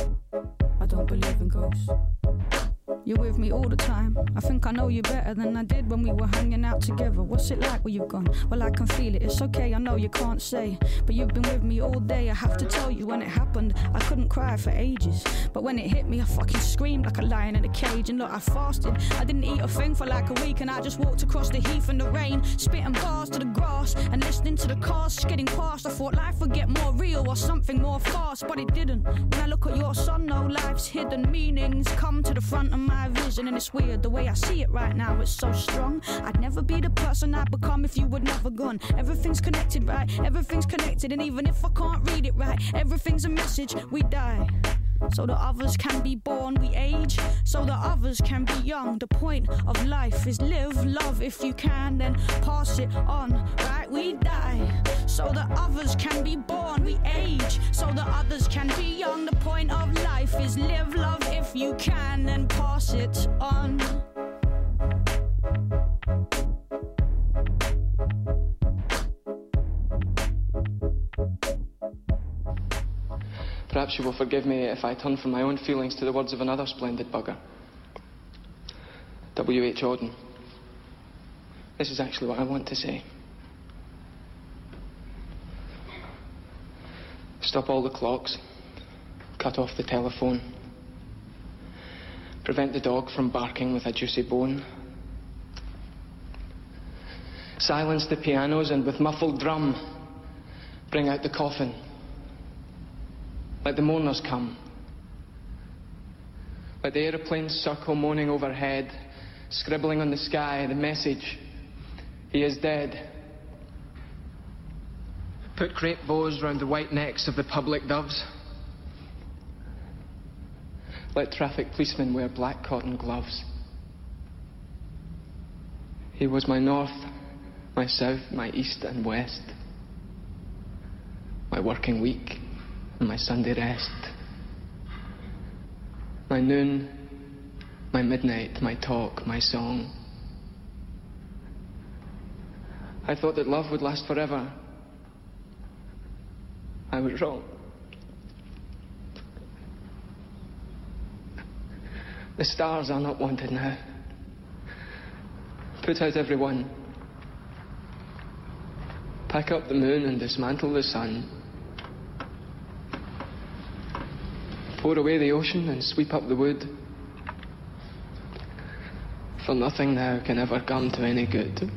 I don't believe in ghosts. You're with me all the time. I think I know you better than I did when we were hanging out together. What's it like where you've gone? Well, I can feel it. It's okay, I know you can't say, but you've been with me all day. I have to tell you, when it happened, I couldn't cry for ages. But when it hit me, I fucking screamed like a lion in a cage. And look, I fasted. I didn't eat a thing for like a week, and I just walked across the heath in the rain, spitting bars to the grass and listening to the cars skidding past. I thought life would get more real or something more fast, but it didn't. When I look at your son, no, life's hidden meanings come to the front of my vision, and it's weird the way I see it right now. It's so strong. I'd never be the person I'd become if you were never gone. Everything's connected, right? Everything's connected, and even if I can't read it right, everything's a message. We die so that others can be born. We age so that others can be young. The point of life is live, love if you can, then pass it on, right? We die so that others can be born. We age so that others can be young. The point of life is live, love if you can, then pass it on. Perhaps you will forgive me if I turn from my own feelings to the words of another splendid bugger, W.H. Auden. This is actually what I want to say. Stop all the clocks. Cut off the telephone. Prevent the dog from barking with a juicy bone. Silence the pianos and with muffled drum bring out the coffin. Let the mourners come. Let the aeroplanes circle moaning overhead, scribbling on the sky the message, he is dead. Put crepe bows round the white necks of the public doves. Let traffic policemen wear black cotton gloves. He was my north, my south, my east and west, my working week and my Sunday rest, my noon, my midnight, my talk, my song. I thought that love would last forever. I was wrong. The stars are not wanted now. Put out every one. Pack up the moon and dismantle the sun. Pour away the ocean and sweep up the wood. For nothing now can ever come to any good.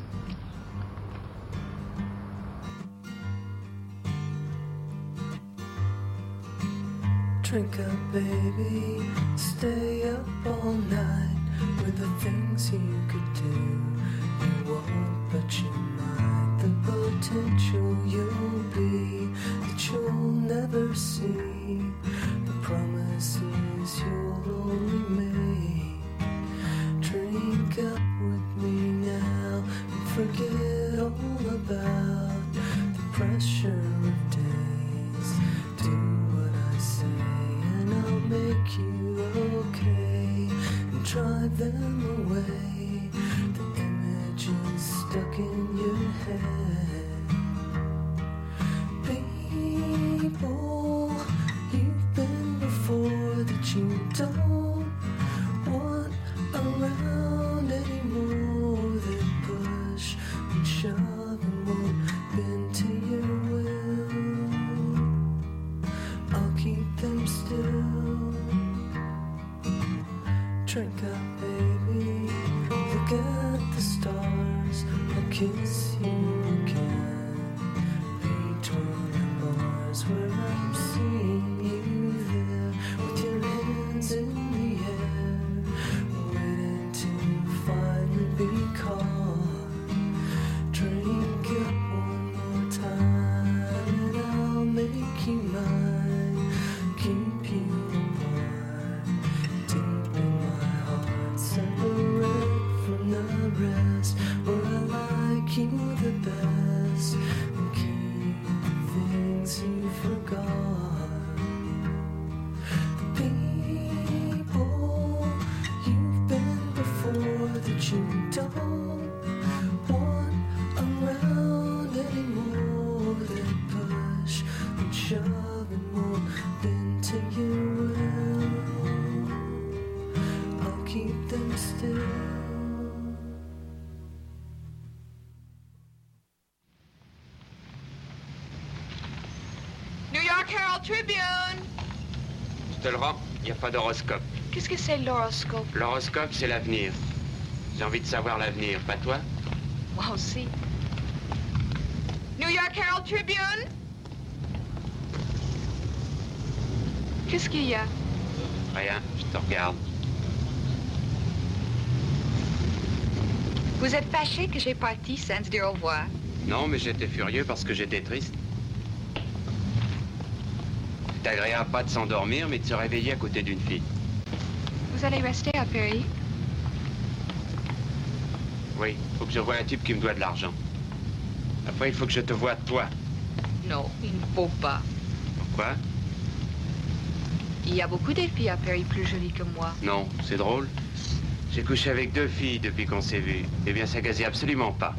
Drink up, baby, stay up all night with the things you could do. You won't, but you might. The potential you'll be that you'll never see. The promises you'll only make. Drink up with me now and forget all about the pressure of days. Do what I say and I'll make you okay and drive them away. The images stuck in your drink up, baby. Look at the stars. I'll kiss you again. Between the bars where I'm seeing you there, with your hands in the air, waiting to finally be caught. Drink up one more time, and I'll make you mine. Keep you warm, deep in my heart, separate from the rest. Where I like you the best, and keep the things you forgot. The people you've been before that you don't want around anymore. They push and shove and won't bend to your will. I'll keep them still. New York Herald Tribune. Je te le rends, il n'y a pas d'horoscope. Qu'est-ce que c'est l'horoscope? L'horoscope, c'est l'avenir. J'ai envie de savoir l'avenir, pas toi? Moi aussi. New York Herald Tribune. Qu'est-ce qu'il y a? Rien, je te regarde. Vous êtes fâché que j'ai parti sans dire au revoir? Non, mais j'étais furieux parce que j'étais triste. C'est agréable pas de s'endormir, mais de se réveiller à côté d'une fille. Vous allez rester à Paris? Oui, faut que je voie un type qui me doit de l'argent. Après, il faut que je te voie toi. Non, il ne faut pas. Pourquoi? Il y a beaucoup de filles à Paris plus jolies que moi. Non, c'est drôle. J'ai couché avec 2 filles depuis qu'on s'est vus. Eh bien, ça gazait absolument pas.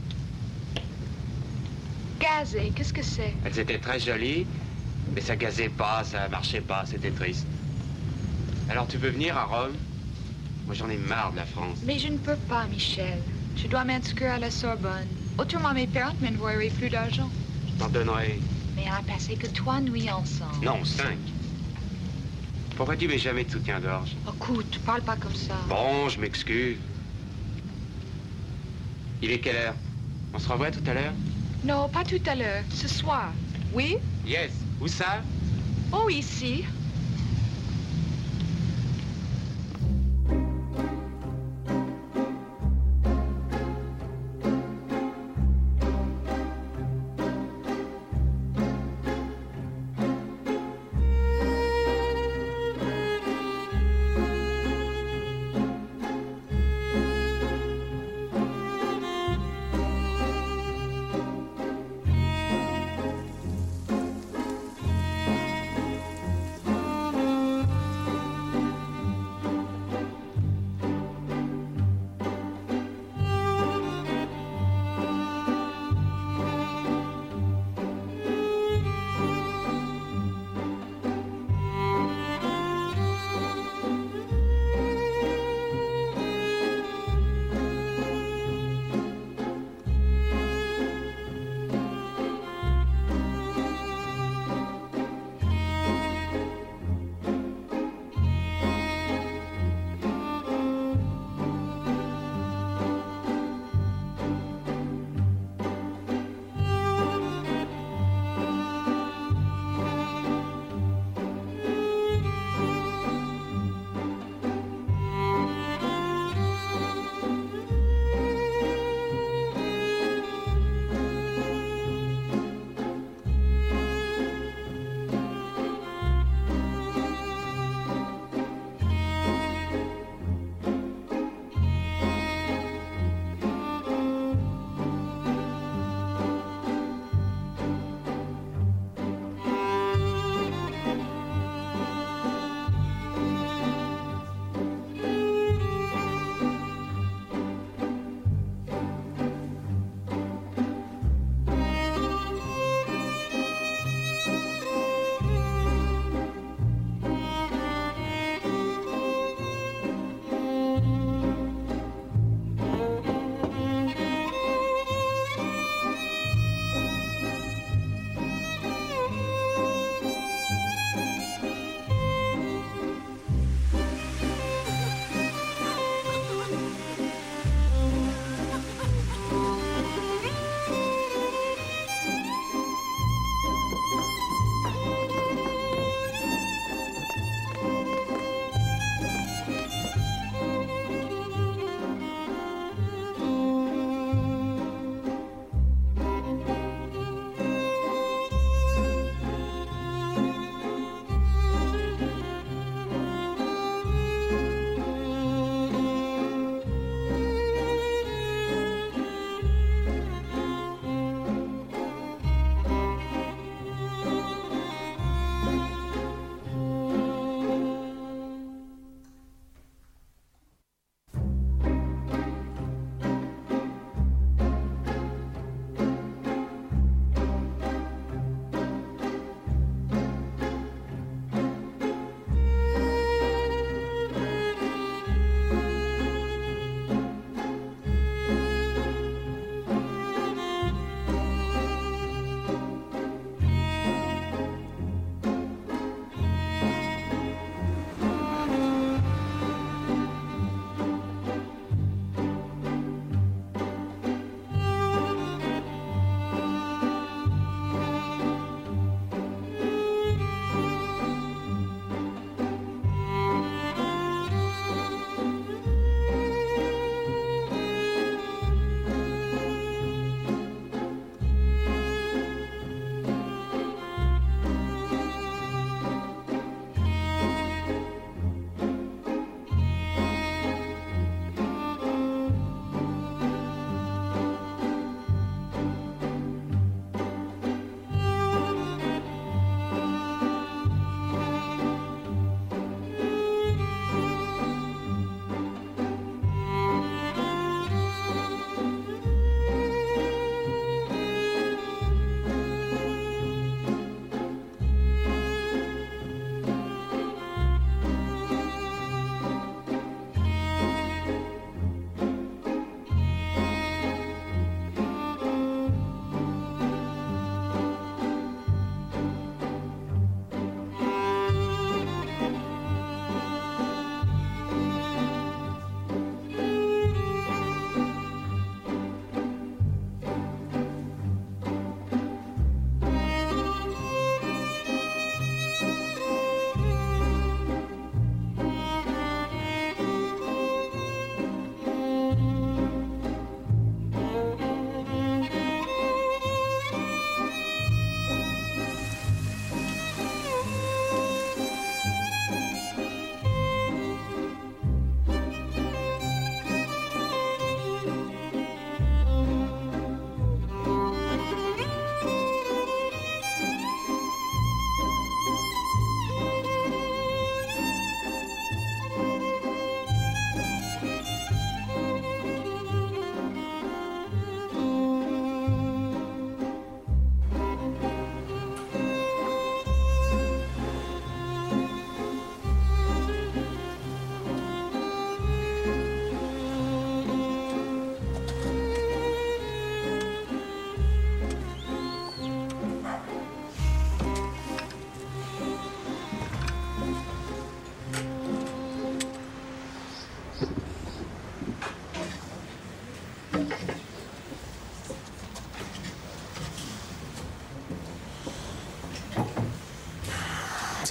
Gazé, qu'est-ce que c'est? Elles étaient très jolies, mais ça gazait pas, ça marchait pas, c'était triste. Alors, tu peux venir à Rome? Moi, j'en ai marre de la France. Mais je ne peux pas, Michel. Je dois m'inscrire à la Sorbonne. Autrement, mes parents ne m'envoieraient plus d'argent. Je t'en donnerai. Mais on a passé que 3 nuits ensemble. Non, 5. Pourquoi tu mets jamais de soutien-gorge? Écoute, parle pas comme ça. Bon, je m'excuse. Il est quelle heure? On se revoit tout à l'heure? Non, pas tout à l'heure. Ce soir. Oui? Yes. Où ça? Oh, ici.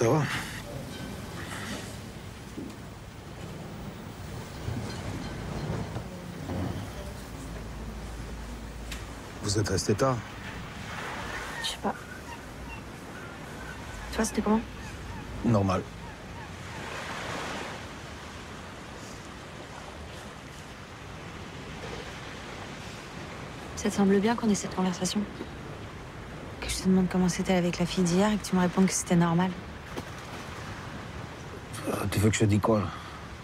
Ça va? Vous êtes resté tard? Je sais pas. Toi, c'était comment? Normal. Ça te semble bien qu'on ait cette conversation? Que je te demande comment c'était avec la fille d'hier et que tu me répondes que c'était normal. Tu veux que je te dise quoi, là?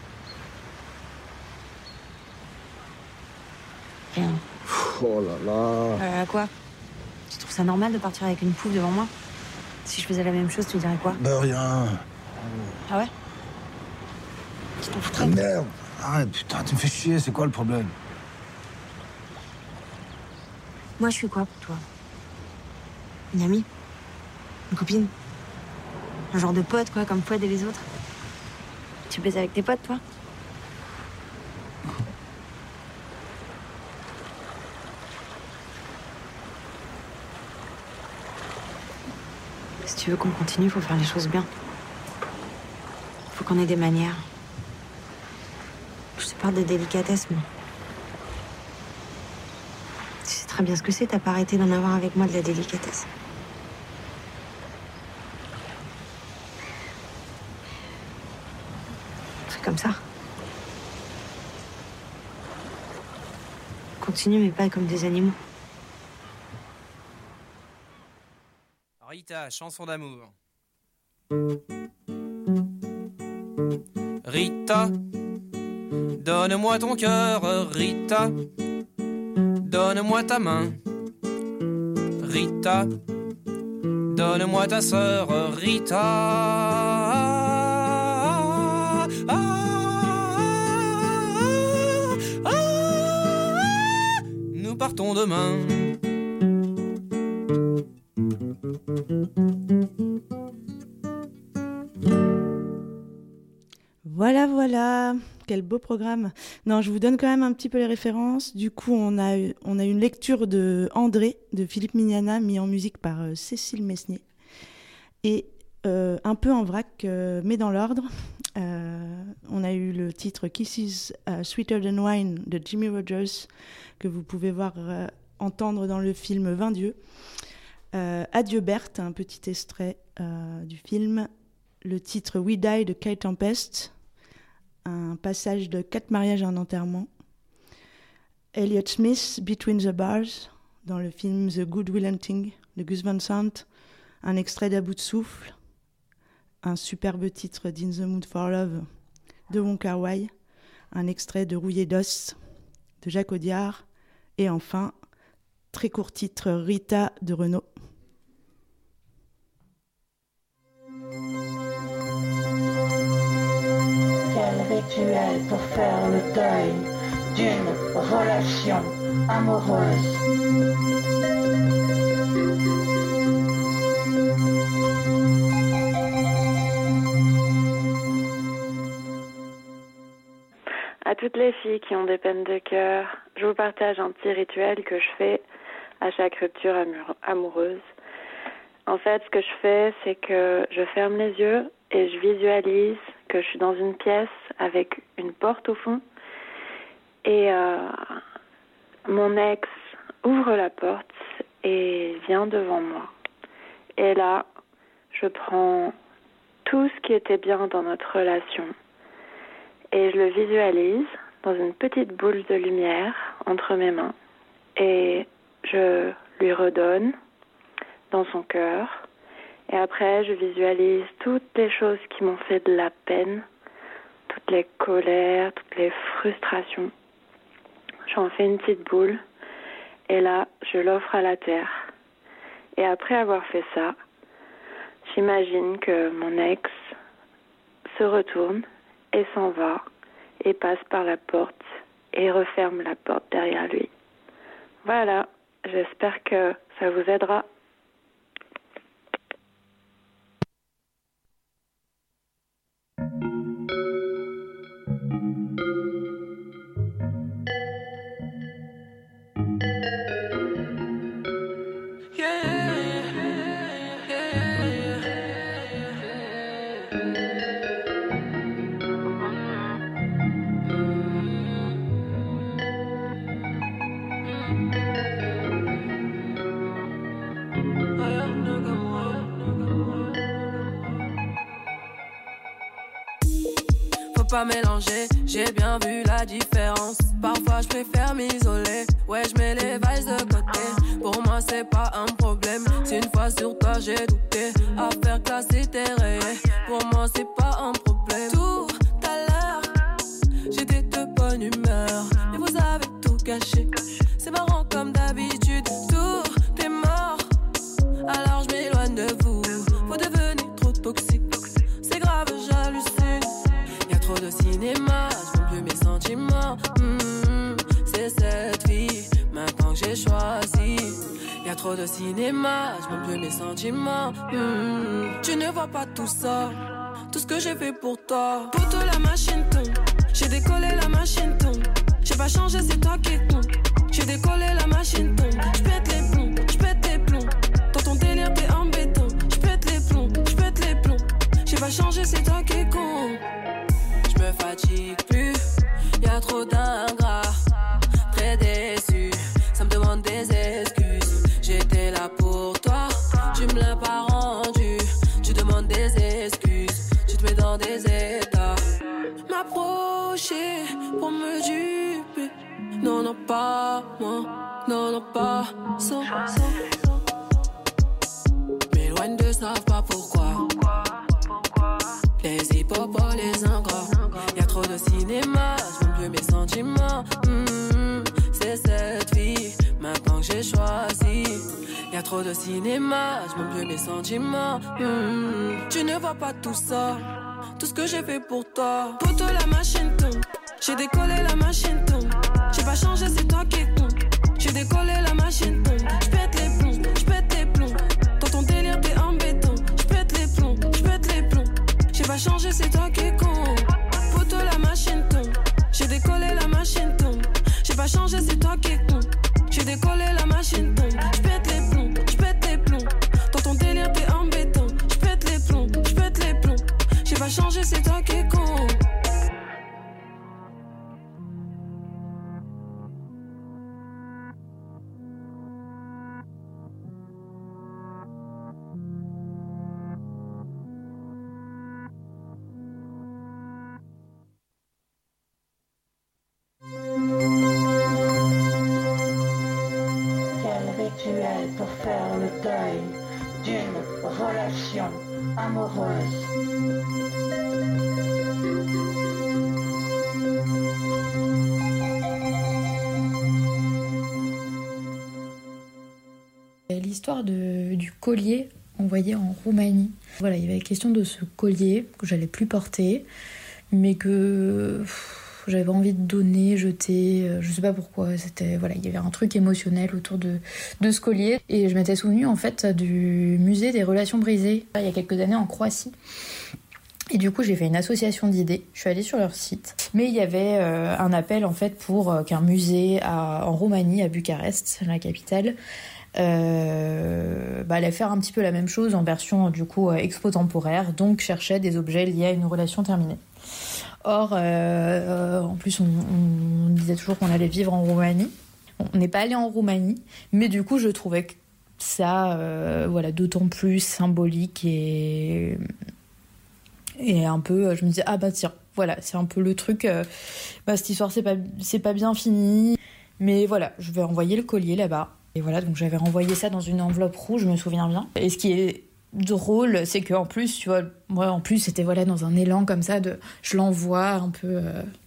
Rien. Oh là là. Quoi? Tu trouves ça normal de partir avec une pouffe devant moi? Si je faisais la même chose, tu dirais quoi? De rien. Ah ouais? Tu t'en Putain, merde. Arrête, putain, tu me fais chier, c'est quoi le problème? Moi, je suis quoi pour toi? Une amie? Une copine? Un genre de pote, quoi, comme Fouad et les autres? Tu baises avec tes potes, toi? Si tu veux qu'on continue, faut faire les choses bien. Faut qu'on ait des manières. Je te parle de délicatesse, moi. Tu sais très bien ce que c'est, t'as pas arrêté d'en avoir avec moi de la délicatesse. C'est comme ça. Continue, mais pas comme des animaux. Rita, chanson d'amour. Rita, donne-moi ton cœur, Rita. Donne-moi ta main, Rita. Donne-moi ta sœur, Rita. Nous partons demain. Voilà, quel beau programme. Non, je vous donne quand même un petit peu les références. Du coup, on a une lecture de André, de Philippe Mignana, mis en musique par Cécile Mesnier. Et un peu en vrac, mais dans l'ordre. On a eu le titre Kisses Sweeter Than Wine de Jimmy Rogers, que vous pouvez entendre dans le film 20 Dieux. Adieu Berthe, un petit extrait du film. Le titre We Die de Kate Tempest, un passage de 4 mariages et un enterrement. Elliott Smith, Between the Bars, dans le film The Good Will Hunting de Gus Van Sant, un extrait d'À bout de souffle, un superbe titre d'In the Mood for Love de Wong Kar-wai, un extrait de Rouillé d'os de Jacques Audiard, et enfin, très court titre Rita de Renaud. Quel rituel pour faire le deuil d'une relation amoureuse. À toutes les filles qui ont des peines de cœur, je vous partage un petit rituel que je fais à chaque rupture amoureuse. En fait, ce que je fais, c'est que je ferme les yeux et je visualise que je suis dans une pièce avec une porte au fond et mon ex ouvre la porte et vient devant moi. Et là, je prends tout ce qui était bien dans notre relation et je le visualise dans une petite boule de lumière entre mes mains et je lui redonne dans son cœur. Et après, je visualise toutes les choses qui m'ont fait de la peine, toutes les colères, toutes les frustrations. J'en fais une petite boule et là, je l'offre à la terre. Et après avoir fait ça, j'imagine que mon ex se retourne et s'en va et passe par la porte et referme la porte derrière lui. Voilà, j'espère que ça vous aidera. pas mélanger, j'ai bien vu la différence. Parfois je préfère m'isoler, ouais je mets les vibes de côté. Pour moi c'est pas un problème, si une fois sur toi j'ai douté. Affaire classée t'es rayée, pour moi c'est pas un problème. Tout à l'heure, j'étais de bonne humeur, mais vous avez tout gâché. C'est marrant comme d'habitude, tout est mort. Alors je m'éloigne de vous, vous devenez trop toxique. C'est grave, j'hallucine. Y'a trop de cinéma, je montre plus mes sentiments. C'est cette vie, maintenant que j'ai choisi. Y'a trop de cinéma, je montre plus mes sentiments. Tu ne vois pas tout ça, tout ce que j'ai fait pour toi. Pour toi la machine tourne, j'ai décollé la machine tourne. J'ai pas changé, c'est toi qui es con. J'ai décollé la machine tourne. J'pète les plombs, j'pète les plombs. Dans ton délire t'es embêtant. J'pète les plombs, j'pète les plombs. J'ai pas changé, c'est toi qui es con. J'me fatigue plus, y'a trop d'ingrats. Très déçu, ça me demande des excuses. J'étais là pour toi, tu me l'as pas rendu. Tu demandes des excuses, tu te mets dans des états. M'approcher pour me duper. Non, non, pas moi, non, non, pas sans. M'éloigne de savent pas pourquoi. Les hippopotames, les ingrats. Y'a trop de cinéma, je montre plus mes sentiments. C'est cette vie, maintenant que j'ai choisi. Y'a trop de cinéma, je montre plus mes sentiments. Tu ne vois pas tout ça, tout ce que j'ai fait pour toi. Pour toi la machine tourne, j'ai décollé la machine tourne. J'ai pas changé, c'est toi qui es con. J'ai décollé la machine tourne. J'pète les plombs, j'pète les plombs. Dans ton délire t'es embêtant. J'pète les plombs, j'pète les plombs. J'ai pas changé, c'est toi qui es con. Pour toi la machine tourne, j'ai décollé la machine tourne. J'ai pas changé, c'est toi qui es con. J'ai décollé la machine tourne. J'pète les plombs, j'pète les plombs. Dans ton délire t'es embêtant. J'pète les plombs, j'pète les plombs. J'ai pas changé, c'est toi qui es con. Pour faire le deuil d'une relation amoureuse. L'histoire du collier envoyé en Roumanie. Voilà, il y avait la question de ce collier que j'allais plus porter, mais que j'avais envie de donner, jeter, je sais pas pourquoi. C'était, voilà, il y avait un truc émotionnel autour de ce collier. Et je m'étais souvenue en fait du musée des relations brisées, il y a quelques années en Croatie. Et du coup, j'ai fait une association d'idées. Je suis allée sur leur site. Mais il y avait un appel en fait pour qu'un musée en Roumanie, à Bucarest, la capitale, allait faire un petit peu la même chose en version du coup expo temporaire, donc cherchait des objets liés à une relation terminée. Or, en plus, on disait toujours qu'on allait vivre en Roumanie. On n'est pas allé en Roumanie, mais du coup, je trouvais que ça, d'autant plus symbolique et un peu, je me disais, ah bah tiens, voilà, c'est un peu le truc, cette histoire, c'est pas bien fini, mais voilà, je vais envoyer le collier là-bas. Et voilà, donc j'avais renvoyé ça dans une enveloppe rouge, je me souviens bien. Et ce qui est drôle, c'est qu'en plus, tu vois, moi en plus c'était dans un élan comme ça de je l'envoie un peu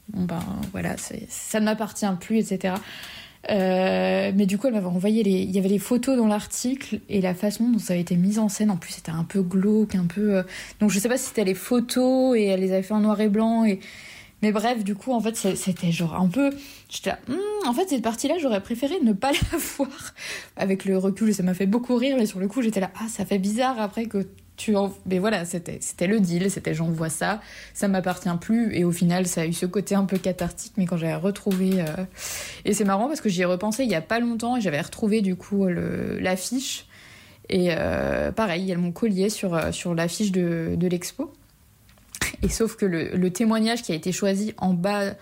ça ne m'appartient plus, etc. Mais du coup elle m'avait envoyé il y avait les photos dans l'article et la façon dont ça avait été mis en scène, en plus c'était un peu glauque, un peu donc je sais pas si c'était les photos et elle les avait fait en noir et blanc mais bref, du coup, en fait, c'était genre un peu... J'étais là, en fait, cette partie-là, j'aurais préféré ne pas la voir. Avec le recul, ça m'a fait beaucoup rire, mais sur le coup, j'étais là, ça fait bizarre après que tu... Mais voilà, c'était le deal, c'était j'envoie ça, ça m'appartient plus, et au final, ça a eu ce côté un peu cathartique, mais quand j'avais retrouvé... Et c'est marrant parce que j'y ai repensé il y a pas longtemps, et j'avais retrouvé, du coup, l'affiche, et pareil, il y a mon collier sur l'affiche de l'expo. Et sauf que le témoignage qui a été choisi en bas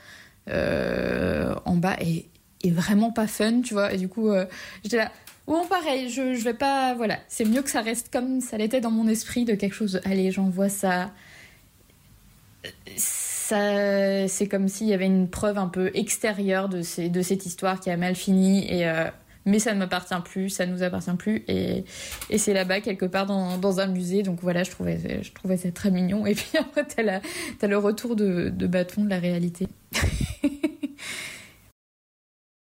est vraiment pas fun, tu vois. Et du coup, j'étais là, bon, pareil, je vais pas... Voilà, c'est mieux que ça reste comme ça l'était dans mon esprit, de quelque chose... Allez, j'envoie ça... c'est comme s'il y avait une preuve un peu extérieure de cette histoire qui a mal fini, mais ça ne m'appartient plus, ça ne nous appartient plus, et c'est là-bas quelque part dans un musée. Donc voilà, je trouvais ça très mignon. Et puis après t'as le retour de bâton de la réalité.